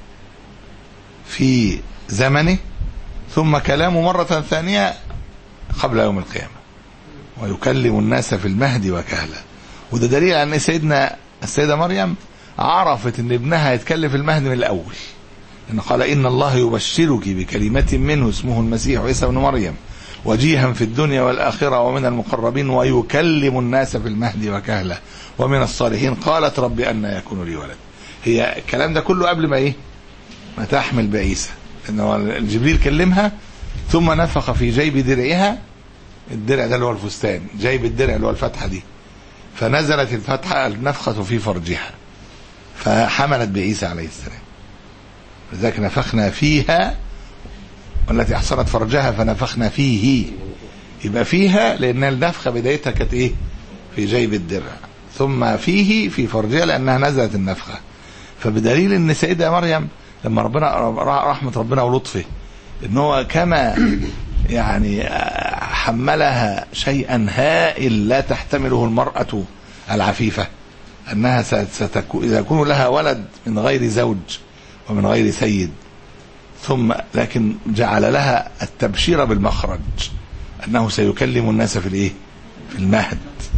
في زمنه، ثم كلامه مرة ثانية قبل يوم القيامة، ويكلم الناس في المهد وكهلا. وده دليل على ان سيدنا السيدة مريم عرفت ان ابنها يتكلم في المهد من الاول، ان قال ان الله يبشرك بكلمة منه اسمه المسيح عيسى ابن مريم وجيها في الدنيا والآخرة ومن المقربين ويكلم الناس في المهد وكهلا ومن الصالحين. قالت رب أن يكون لي ولد. هي الكلام ده كله قبل ما ايه ما تحمل بعيسى، انه الجبريل كلمها ثم نفخ في جيب درعها، الدرع ده اللي هو الفستان، جيب الدرع اللي هو الفتحة دي، فنزلت الفتحة النفخة في فرجها فحملت بعيسى عليه السلام. لذلك نفخنا فيها والتي احصنت فرجها فنفخنا فيه، يبقى فيها لان النفخه بدايتها كانت ايه في جيب الدرع، ثم فيه في فرجها لانها نزلت النفخه. فبدليل ان سيدة مريم لما ربنا رحمه ربنا ولطفه ان هو كما يعني حملها شيئا هائل لا تحتمله المرأة العفيفة، انها ستكون اذا يكون لها ولد من غير زوج ومن غير سيد، ثم لكن جعل لها التبشير بالمخرج انه سيكلم الناس في الايه في المهد.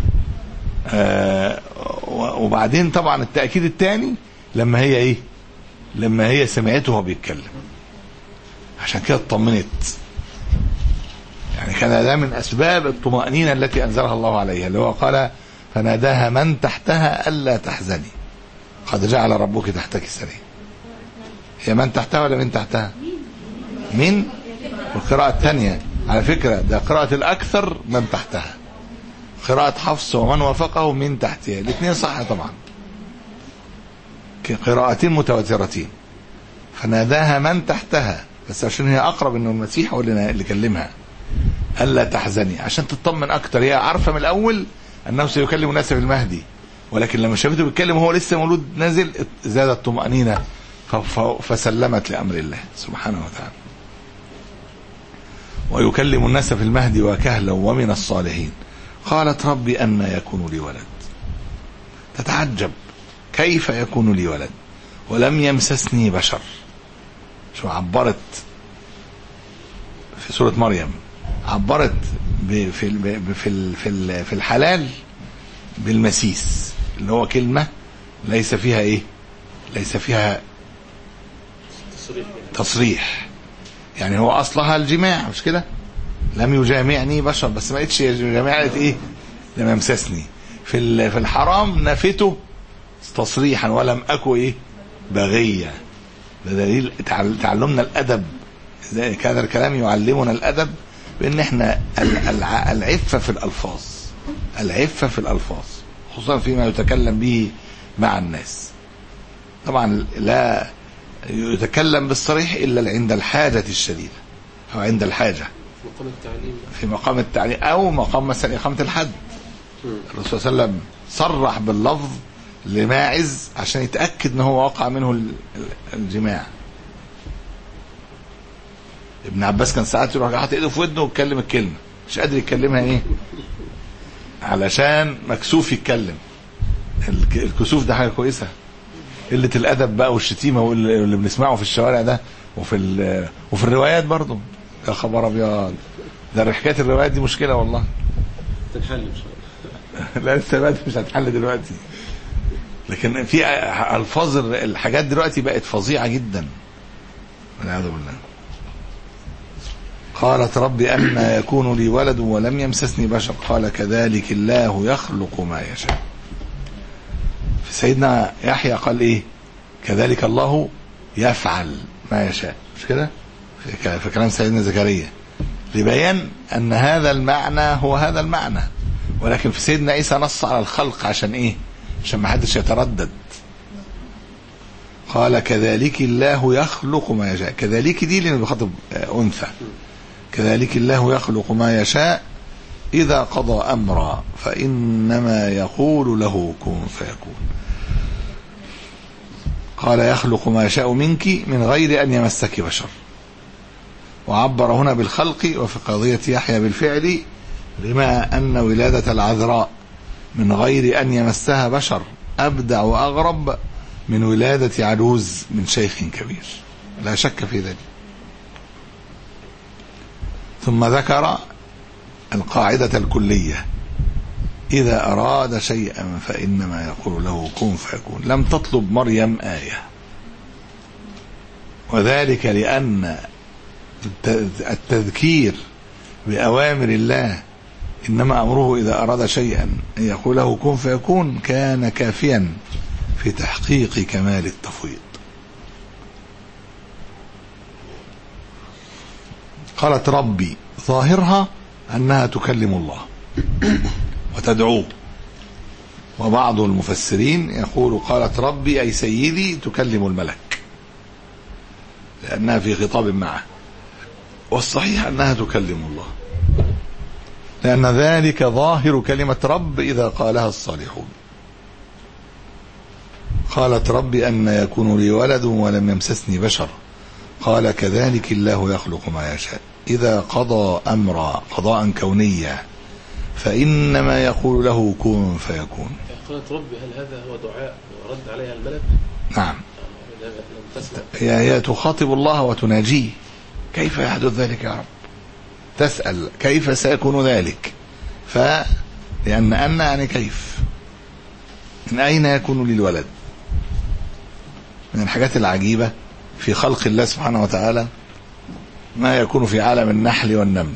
آه وبعدين طبعا التأكيد الثاني لما هي ايه لما هي سمعته وهو بيتكلم، عشان كده اطمنت. يعني كان ده من اسباب الطمأنينة التي انزلها الله عليها، اللي هو قال فناداها من تحتها الا تحزني قد جعل ربك تحتك سريا. هي من تحتها ولا من تحتها؟ مين؟ والقراءة الثانية على فكرة ده قراءة الأكثر من تحتها، قراءة حفص ومن وافقه من تحتها، الاثنين صح طبعا، قراءتين متواترتين. فناداها من تحتها بس عشان هي أقرب إنه المسيح هو اللي كلمها ألا تحزني، عشان تطمن أكتر. هي عارفة من الأول أنه سيكلم الناس في المهدي، ولكن لما شافته بيتكلم وهو لسه مولود نازل زادت طمأنينة فسلمت لأمر الله سبحانه وتعالى. ويكلم الناس في المهد وكهلا ومن الصالحين. قالت ربي أن يكون لي ولد. تتعجب كيف يكون لي ولد ولم يمسسني بشر. شو عبرت في سورة مريم، عبرت في في في الحلال بالمسيس، اللي هو كلمة ليس فيها ايه ليس فيها تصريح, تصريح. يعني هو اصلها الجماع مش كده، لم يجامعني بشر، بس ما قالتش جماعة ايه لم يمسسني. في في الحرام نفته تصريحا ولم اكو ايه بغية. ده دليل تعلمنا الادب، كان الكلام يعلمنا الادب بان احنا العفة في الالفاظ، العفة في الالفاظ خصوصا فيما يتكلم به مع الناس. طبعا لا يتكلم بالصريح الا عند الحاجة الشديدة او عند الحاجة في مقام التعليم في مقام التعليم او مقام مثلا اقامة الحد. الرسول صلى الله عليه وسلم صرح باللفظ لماعز عشان يتأكد ان هو وقع منه الجماع. ابن عباس كان ساعات يروح حاطط ايده في ودنه ويتكلم الكلمة مش قادر يتكلمها ايه علشان مكسوف يتكلم. الكسوف ده حاجة كويسة، قلة الادب بقى والشتيمة واللي بنسمعه في الشوارع ده وفي وفي الروايات برضو. يا خبر ابيض، ده حكاية الروايات دي مشكلة والله. تنحل ان شاء الله. لا لسه بقى مش هتحل دلوقتي، لكن في الفاظ الحاجات دلوقتي بقت فظيعة جدا والعياذ بالله. قالت ربي أن يكون لي ولد ولم يمسسني بشر قال كذلك الله يخلق ما يشاء. في سيدنا يحيى قال ايه كذلك الله يفعل ما يشاء، مش كده في كلام سيدنا زكريا، لبيان أن هذا المعنى هو هذا المعنى. ولكن في سيدنا عيسى نص على الخلق عشان ايه عشان ما حدش يتردد. قال كذلك الله يخلق ما يشاء، كذلك دي لأنه بخاطب أنثى. كذلك الله يخلق ما يشاء إذا قضى أمرا فإنما يقول له كن فيكون. قال يخلق ما يشاء منك من غير أن يمسك بشر، وعبر هنا بالخلق وفي قضية يحيى بالفعل، لما أن ولادة العذراء من غير أن يمسها بشر أبدع وأغرب من ولادة عجوز من شيخ كبير، لا شك في ذلك. ثم ذكر القاعدة الكلية: إذا أراد شيئا فإنما يقول له كن فيكون. لم تطلب مريم آية، وذلك لأن التذكير بأوامر الله إنما أمره إذا أراد شيئا أن يقول له كن فيكون كان كافيا في تحقيق كمال التفويض. قالت ربي، ظاهرها أنها تكلم الله وتدعوه، وبعض المفسرين يقول قالت ربي أي سيدي تكلم الملك، لأنها في خطاب معه، والصحيح أنها تكلم الله، لأن ذلك ظاهر كلمة رب إذا قالها الصالحون. قالت ربي أن يكون لي ولد ولم يمسسني بشر، قال كذلك الله يخلق ما يشاء، إذا قضى أمرا قضاء كونيا فإنما يقول له كن فيكون. قالت ربي هل هذا هو دعاء ورد عليها الملك؟ نعم، هي, هي تخاطب الله وتناجيه: كيف يحدث ذلك يا رب؟ تسأل كيف سيكون ذلك، فلأن أن يعني كيف، من أين يكون لي الولد؟ من الحاجات العجيبة في خلق الله سبحانه وتعالى ما يكون في عالم النحل والنمل،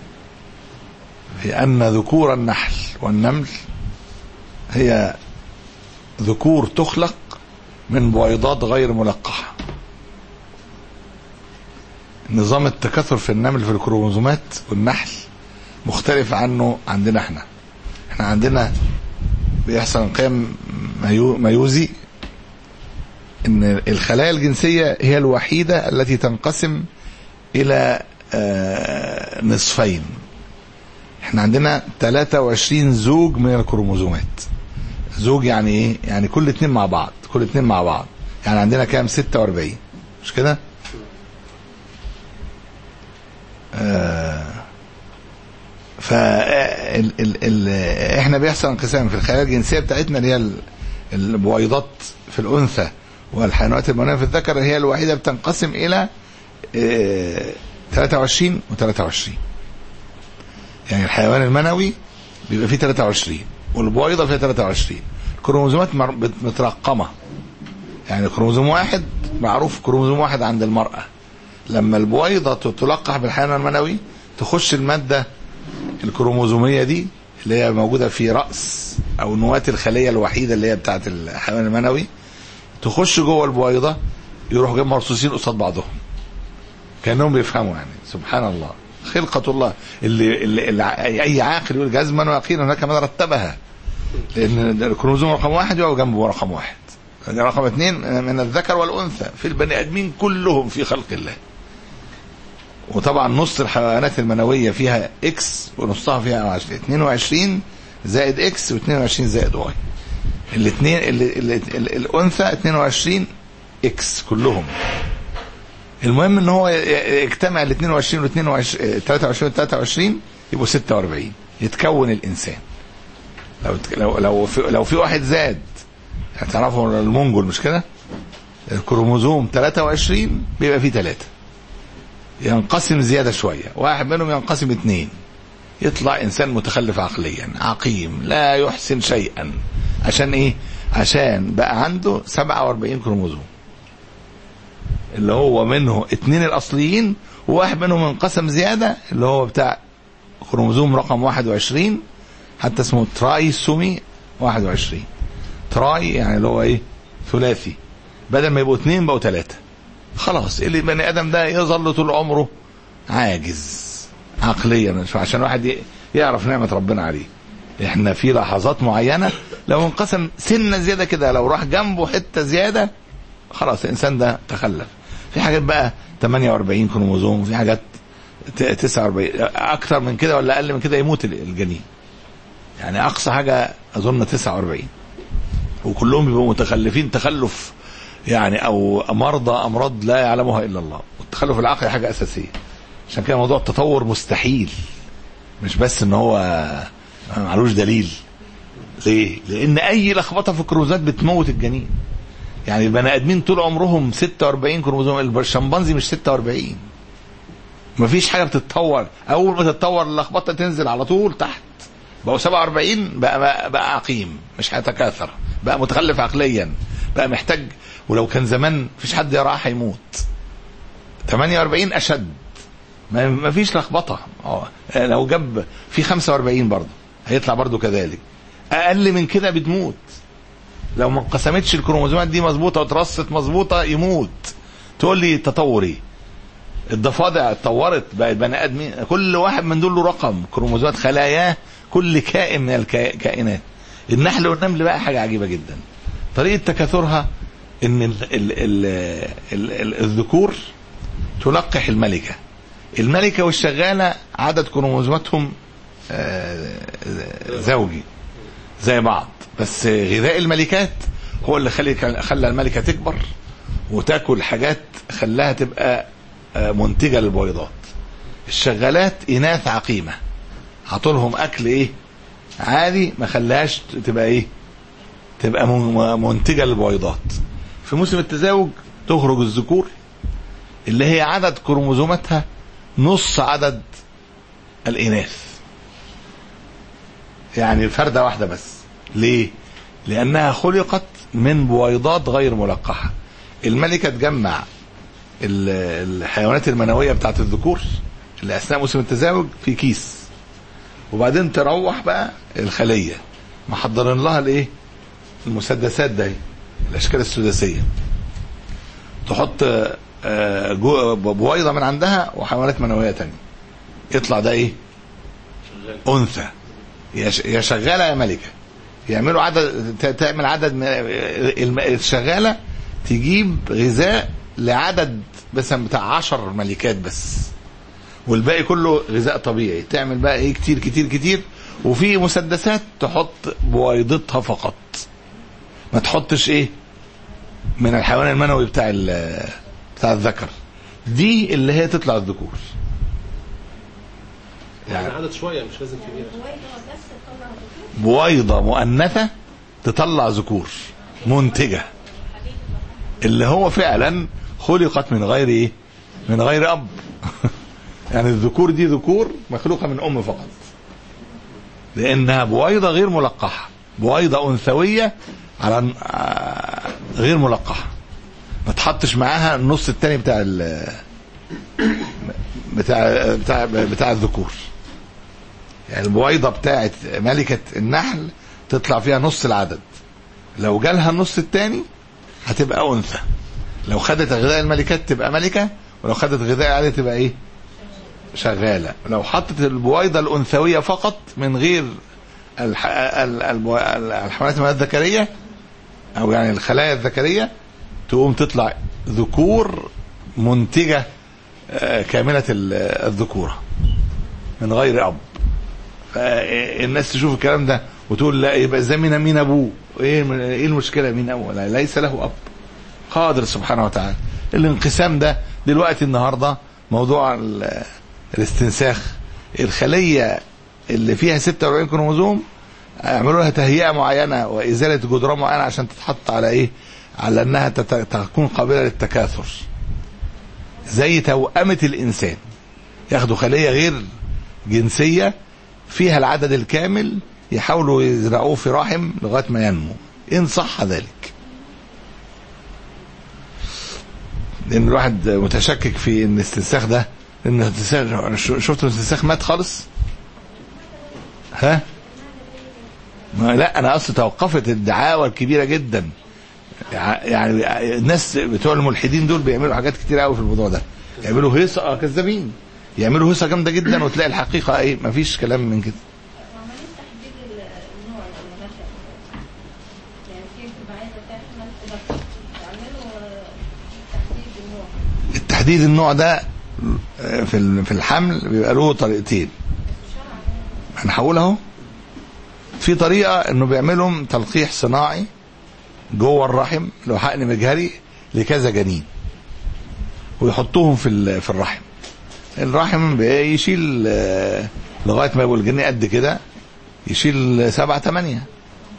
في أن ذكور النحل والنمل هي ذكور تخلق من بويضات غير ملقحة. نظام التكاثر في النمل في الكروموزومات والنحل مختلف عنه عندنا احنا. احنا عندنا بيحصل انقيام ميوزي، ان الخلايا الجنسية هي الوحيدة التي تنقسم الى نصفين. احنا عندنا ثلاثة وعشرين زوج من الكروموزومات. زوج يعني ايه؟ يعني كل اتنين مع بعض، كل اتنين مع بعض، يعني عندنا كام؟ ستة واربعين، مش كده؟ آه ف ال ال ال احنا بيحصل انقسام في الخلايا الجنسيه بتاعتنا اللي هي البويضات في الانثى والحيوانات المنويه في الذكر، هي الوحيده بتنقسم الى اه ثلاثة وعشرين وثلاثة وعشرين. يعني الحيوان المنوي بيبقى فيه ثلاثة وعشرين والبويضه فيها ثلاثة وعشرين. الكروموزومات مترقمه، يعني كروموزوم واحد معروف، كروموزوم واحد عند المراه. لما البويضة تلقح بالحيوان المنوي تخش المادة الكروموزومية دي اللي هي موجودة في رأس أو نواة الخلية الوحيدة اللي هي بتاعت الحيوان المنوي، تخش جوه البويضة، يروحوا جايين مرصوصين قصاد بعضهم كأنهم بيفهموا. يعني سبحان الله، خلقة الله اللي, اللي, اللي أي عاقل يقول جزما ويقينا هناك من رتبها، لأن الكروموزوم رقم واحد يقع جنبه رقم واحد، رقم اثنين من الذكر والأنثى في البني آدمين كلهم في خلق الله. وطبعا نص الحيوانات المنوية فيها اكس ونصها فيها اثنين وعشرين زائد اكس واثنين وعشرين زائد واي. الاثنين الانثى اثنين وعشرين اكس كلهم. المهم ان هو يجتمع ال اثنين وعشرين وال ثلاثة وعشرين وال ثلاثة وعشرين يبقوا ستة واربعين، يتكون الانسان. لو لو لو في, لو في واحد زاد، هتعرفوا المونجول مش كده؟ الكروموزوم ثلاثة وعشرين بيبقى فيه ثلاثة، ينقسم زيادة شوية، واحد منهم ينقسم اثنين، يطلع انسان متخلف عقليا عقيم لا يحسن شيئا. عشان ايه؟ عشان بقى عنده سبعة واربعين كروموزوم، اللي هو منه اثنين الاصليين وواحد منهم انقسم زيادة اللي هو بتاع كروموزوم رقم واحد وعشرين، حتى اسمه ترايسومي واحد وعشرين. تراي يعني اللي هو ايه؟ ثلاثي، بدل ما يبقوا اثنين بقوا ثلاثة. خلاص اللي بني ادم ده يظل طول عمره عاجز عقليا، عشان واحد يعرف نعمة ربنا عليه. احنا في لحظات معينة لو انقسم سنة زيادة كده، لو راح جنبه حتة زيادة، خلاص الانسان ده تخلف. في حاجات بقى ثمانية واربعين كروموزوم، في حاجات تسعة واربعين، اكتر من كده ولا اقل من كده يموت الجنين. يعني اقصى حاجة اظن تسعة واربعين، وكلهم بيبقوا متخلفين تخلف يعني، او مرضى امراض لا يعلمها الا الله. والتخلف العقلي حاجه اساسيه. عشان كده موضوع التطور مستحيل، مش بس ان هو معلوش دليل، ليه؟ لان اي لخبطه في الكروموزومات بتموت الجنين. يعني البني ادمين طول عمرهم ستة وأربعين كروموزوم، الشمبانزي مش ستة وأربعين. مفيش حاجه بتتطور، اول ما تتطور اللخبطه تنزل على طول تحت. بقوا سبعة وأربعين بقى, بقى بقى عقيم مش هيتكاثر، بقى متخلف عقليا، بقى محتاج. ولو كان زمان مفيش حد يراه هيموت. ثمانية وأربعين اشد، ما فيش لخبطه. لو جاب في خمسة وأربعين برضه هيطلع برضه كذلك. اقل من كده بتموت. لو ما انقسمتش الكروموزومات دي مظبوطه وترصت مظبوطه يموت. تقول لي تطور ايه؟ الضفادع اتطورت بقت بني ادمين، كل واحد من دول له رقم كروموزومات خلاياه، كل كائن من الكائنات. النحل والنمل بقى حاجه عجيبه جدا. طريقه تكاثرها ان ال ال ال ال ال الذكور تلقح الملكه. الملكه والشغاله عدد كروموزوماتهم زوجي زي بعض، بس غذاء الملكات هو اللي خلي خلى الملكه تكبر وتاكل حاجات خلاها تبقى منتجه للبويضات. الشغالات اناث عقيمه، عطولهم اكل ايه عادي، ما خلاهاش تبقى ايه تبقى منتجه للبويضات. في موسم التزاوج تخرج الذكور اللي هي عدد كروموزوماتها نص عدد الاناث، يعني فردة واحدة بس. ليه؟ لأنها خلقت من بويضات غير ملقحة. الملكة تجمع الحيوانات المنوية بتاعت الذكور اللي أثناء موسم التزاوج في كيس، وبعدين تروح بقى الخلية محضرين لها الايه المسدسات ده، الأشكال السداسية، تحط بويضة من عندها وحيوانات منوية تانية، يطلع ده ايه أنثى. يا شغالة يا ملكة. يعملوا عدد، تعمل عدد الشغالة تجيب غذاء لعدد مثلا بتاع عشر ملكات بس، والباقي كله غذاء طبيعي. تعمل بقى ايه كتير كتير كتير، وفي مسدسات تحط بويضتها فقط، ما تحطش ايه من الحيوان المنوي بتاع بتاع الذكر. دي اللي هي تطلع الذكور. يعني عدد شوية مش لازم كبيرة. بويضة مؤنثة تطلع ذكور منتجة، اللي هو فعلا خلقت من غير ايه من غير اب. يعني الذكور دي ذكور مخلوقة من ام فقط، لانها بويضة غير ملقحة، بويضة انثوية على غير ملقحة، ما تحطش معاها النص التاني بتاع ال بتاع بتاع بتاع الذكور. يعني البويضة بتاعت ملكة النحل تطلع فيها نص العدد، لو جالها النص التاني هتبقى أنثى. لو خدت غذاء الملكات تبقى ملكة، ولو خدت غذاء عادي تبقى ايه شغالة. لو حطت البويضة الأنثوية فقط من غير الحملات الذكرية أو يعني الخلايا الذكرية، تقوم تطلع ذكور منتجة كاملة الذكورة من غير أب. الناس تشوف الكلام ده وتقول لا يبقى ازاي مين مين ابوه، ايه ايه المشكله مين ابوه؟ لا، ليس له اب، قادر سبحانه وتعالى. الانقسام ده دلوقتي النهارده موضوع الاستنساخ، الخليه اللي فيها ستة وأربعين كروموزوم يعملوا لها تهيئه معينه وازاله جدران معينه عشان تتحط على ايه على انها تكون قابله للتكاثر، زي توأمة الانسان. ياخدوا خليه غير جنسيه فيها العدد الكامل، يحاولوا يزرعوه في رحم لغايه ما ينمو ان صح ذلك. لان الواحد متشكك في ان الاستنساخ ده، ان الاستنساخ شفت الاستنساخ مات خالص. ها ما لا، انا اصلا توقفت الدعاوى الكبيره جدا. يعني الناس بتوع الملحدين دول بيعملوا حاجات كتير قوي في الموضوع ده، يعملوا هيصه كذابين، يعملوا هيصه جامده جدا وتلاقي الحقيقه ايه مفيش كلام من كده. التحديد النوع ده في في الحمل بيبقى له طريقتين، هنحاول اهو. في طريقه انه بيعملهم تلقيح صناعي جوه الرحم، لو حقن مجهري لكذا جنين، ويحطوهم في في الرحم. الرحم بيشيل لغايه ما يبقوا الجنين قد كده، يشيل سبعة ثمانية،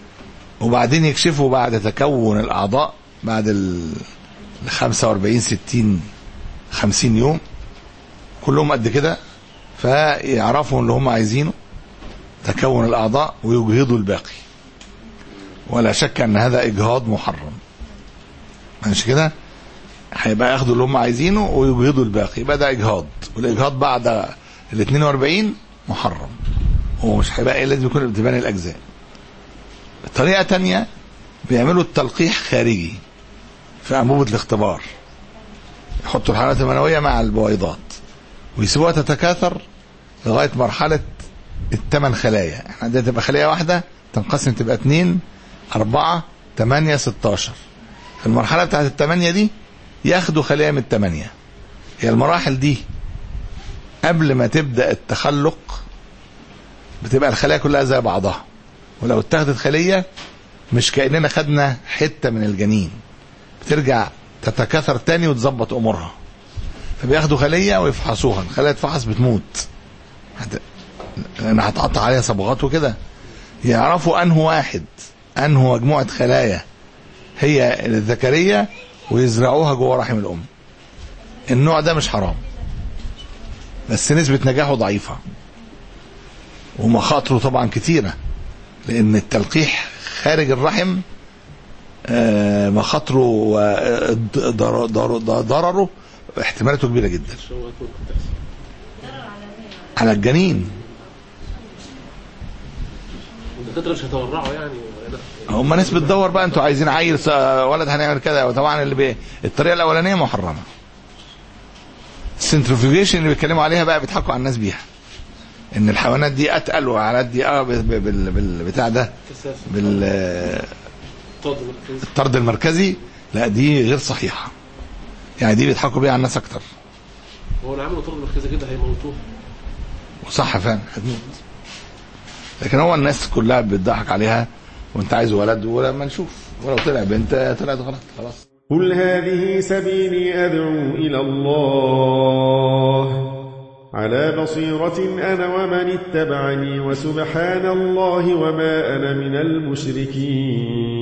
وبعدين يكشفوا بعد تكون الأعضاء بعد ال خمسة وأربعين ستين خمسين يوم كلهم قد كده، فيعرفوا اللي هم عايزينه تكون الأعضاء ويجهضوا الباقي. ولا شك أن هذا إجهاض محرم، مش كده؟ هيبقى ياخدوا اللي هم عايزينه ويجهضوا الباقي، يبقى ده إجهاض. والإجهاض بعد ال اثنين وأربعين محرم، ومش هيبقى لازم يكون بتبان الأجزاء. طريقة تانية بيعملوا التلقيح خارجي في أنبوبة الاختبار، يحطوا الحيوانات المنوية مع البويضات ويسيبوها تتكاثر لغاية مرحلة الثمان خلايا. احنا عندنا تبقى خلية واحدة تنقسم تبقى اتنين أربعة تمانية ستاشر. في المرحلة بتاعت التمانية دي ياخدوا خلية من التمانية. هي المراحل دي قبل ما تبدأ التخلق بتبقى الخلايا كلها زي بعضها، ولو اتخذت خلية مش كأننا خدنا حتة من الجنين، بترجع تتكاثر تاني وتظبط أمورها. فبياخدوا خلية ويفحصوها، الخلية تفحص بتموت لأن هتقطع عليها صبغات وكده. يعرفوا أنه واحد أنه مجموعة خلايا هي الذكرية ويزرعوها جوه رحم الأم. النوع ده مش حرام، بس نسبة نجاحه ضعيفة ومخاطره طبعا كتيرة، لأن التلقيح خارج الرحم مخاطره وضرره احتمالاته كبيرة جدا على الجنين. الدكاتره مش هتورعوا يعني؟ هم ناس بتدور بقى انتوا عايزين عيل ولد هنعمل كذا. وطبعا اللي بي... الطريقه الاولانيه محرمه. السنترفيوجيشن اللي بيتكلموا عليها بقى بيضحكوا على الناس بيها، ان الحيوانات دي اتقل وعلى دي اه بال... بالبتاع ده بال الطرد المركزي. لا دي غير صحيحه، يعني دي بيضحكوا بيها على الناس اكتر. هو لو عملوا طرد مركزي كده هيموتوه، وصح فعلا هتموت. لكن هو الناس كلها بتضحك عليها، وانت عايز ولد ولما نشوف، ولو طلع بنت طلعت غلط خلاص. قل هذه سبيلي أدعو إلى الله على بصيرة أنا ومن اتبعني وسبحان الله وما أنا من المشركين.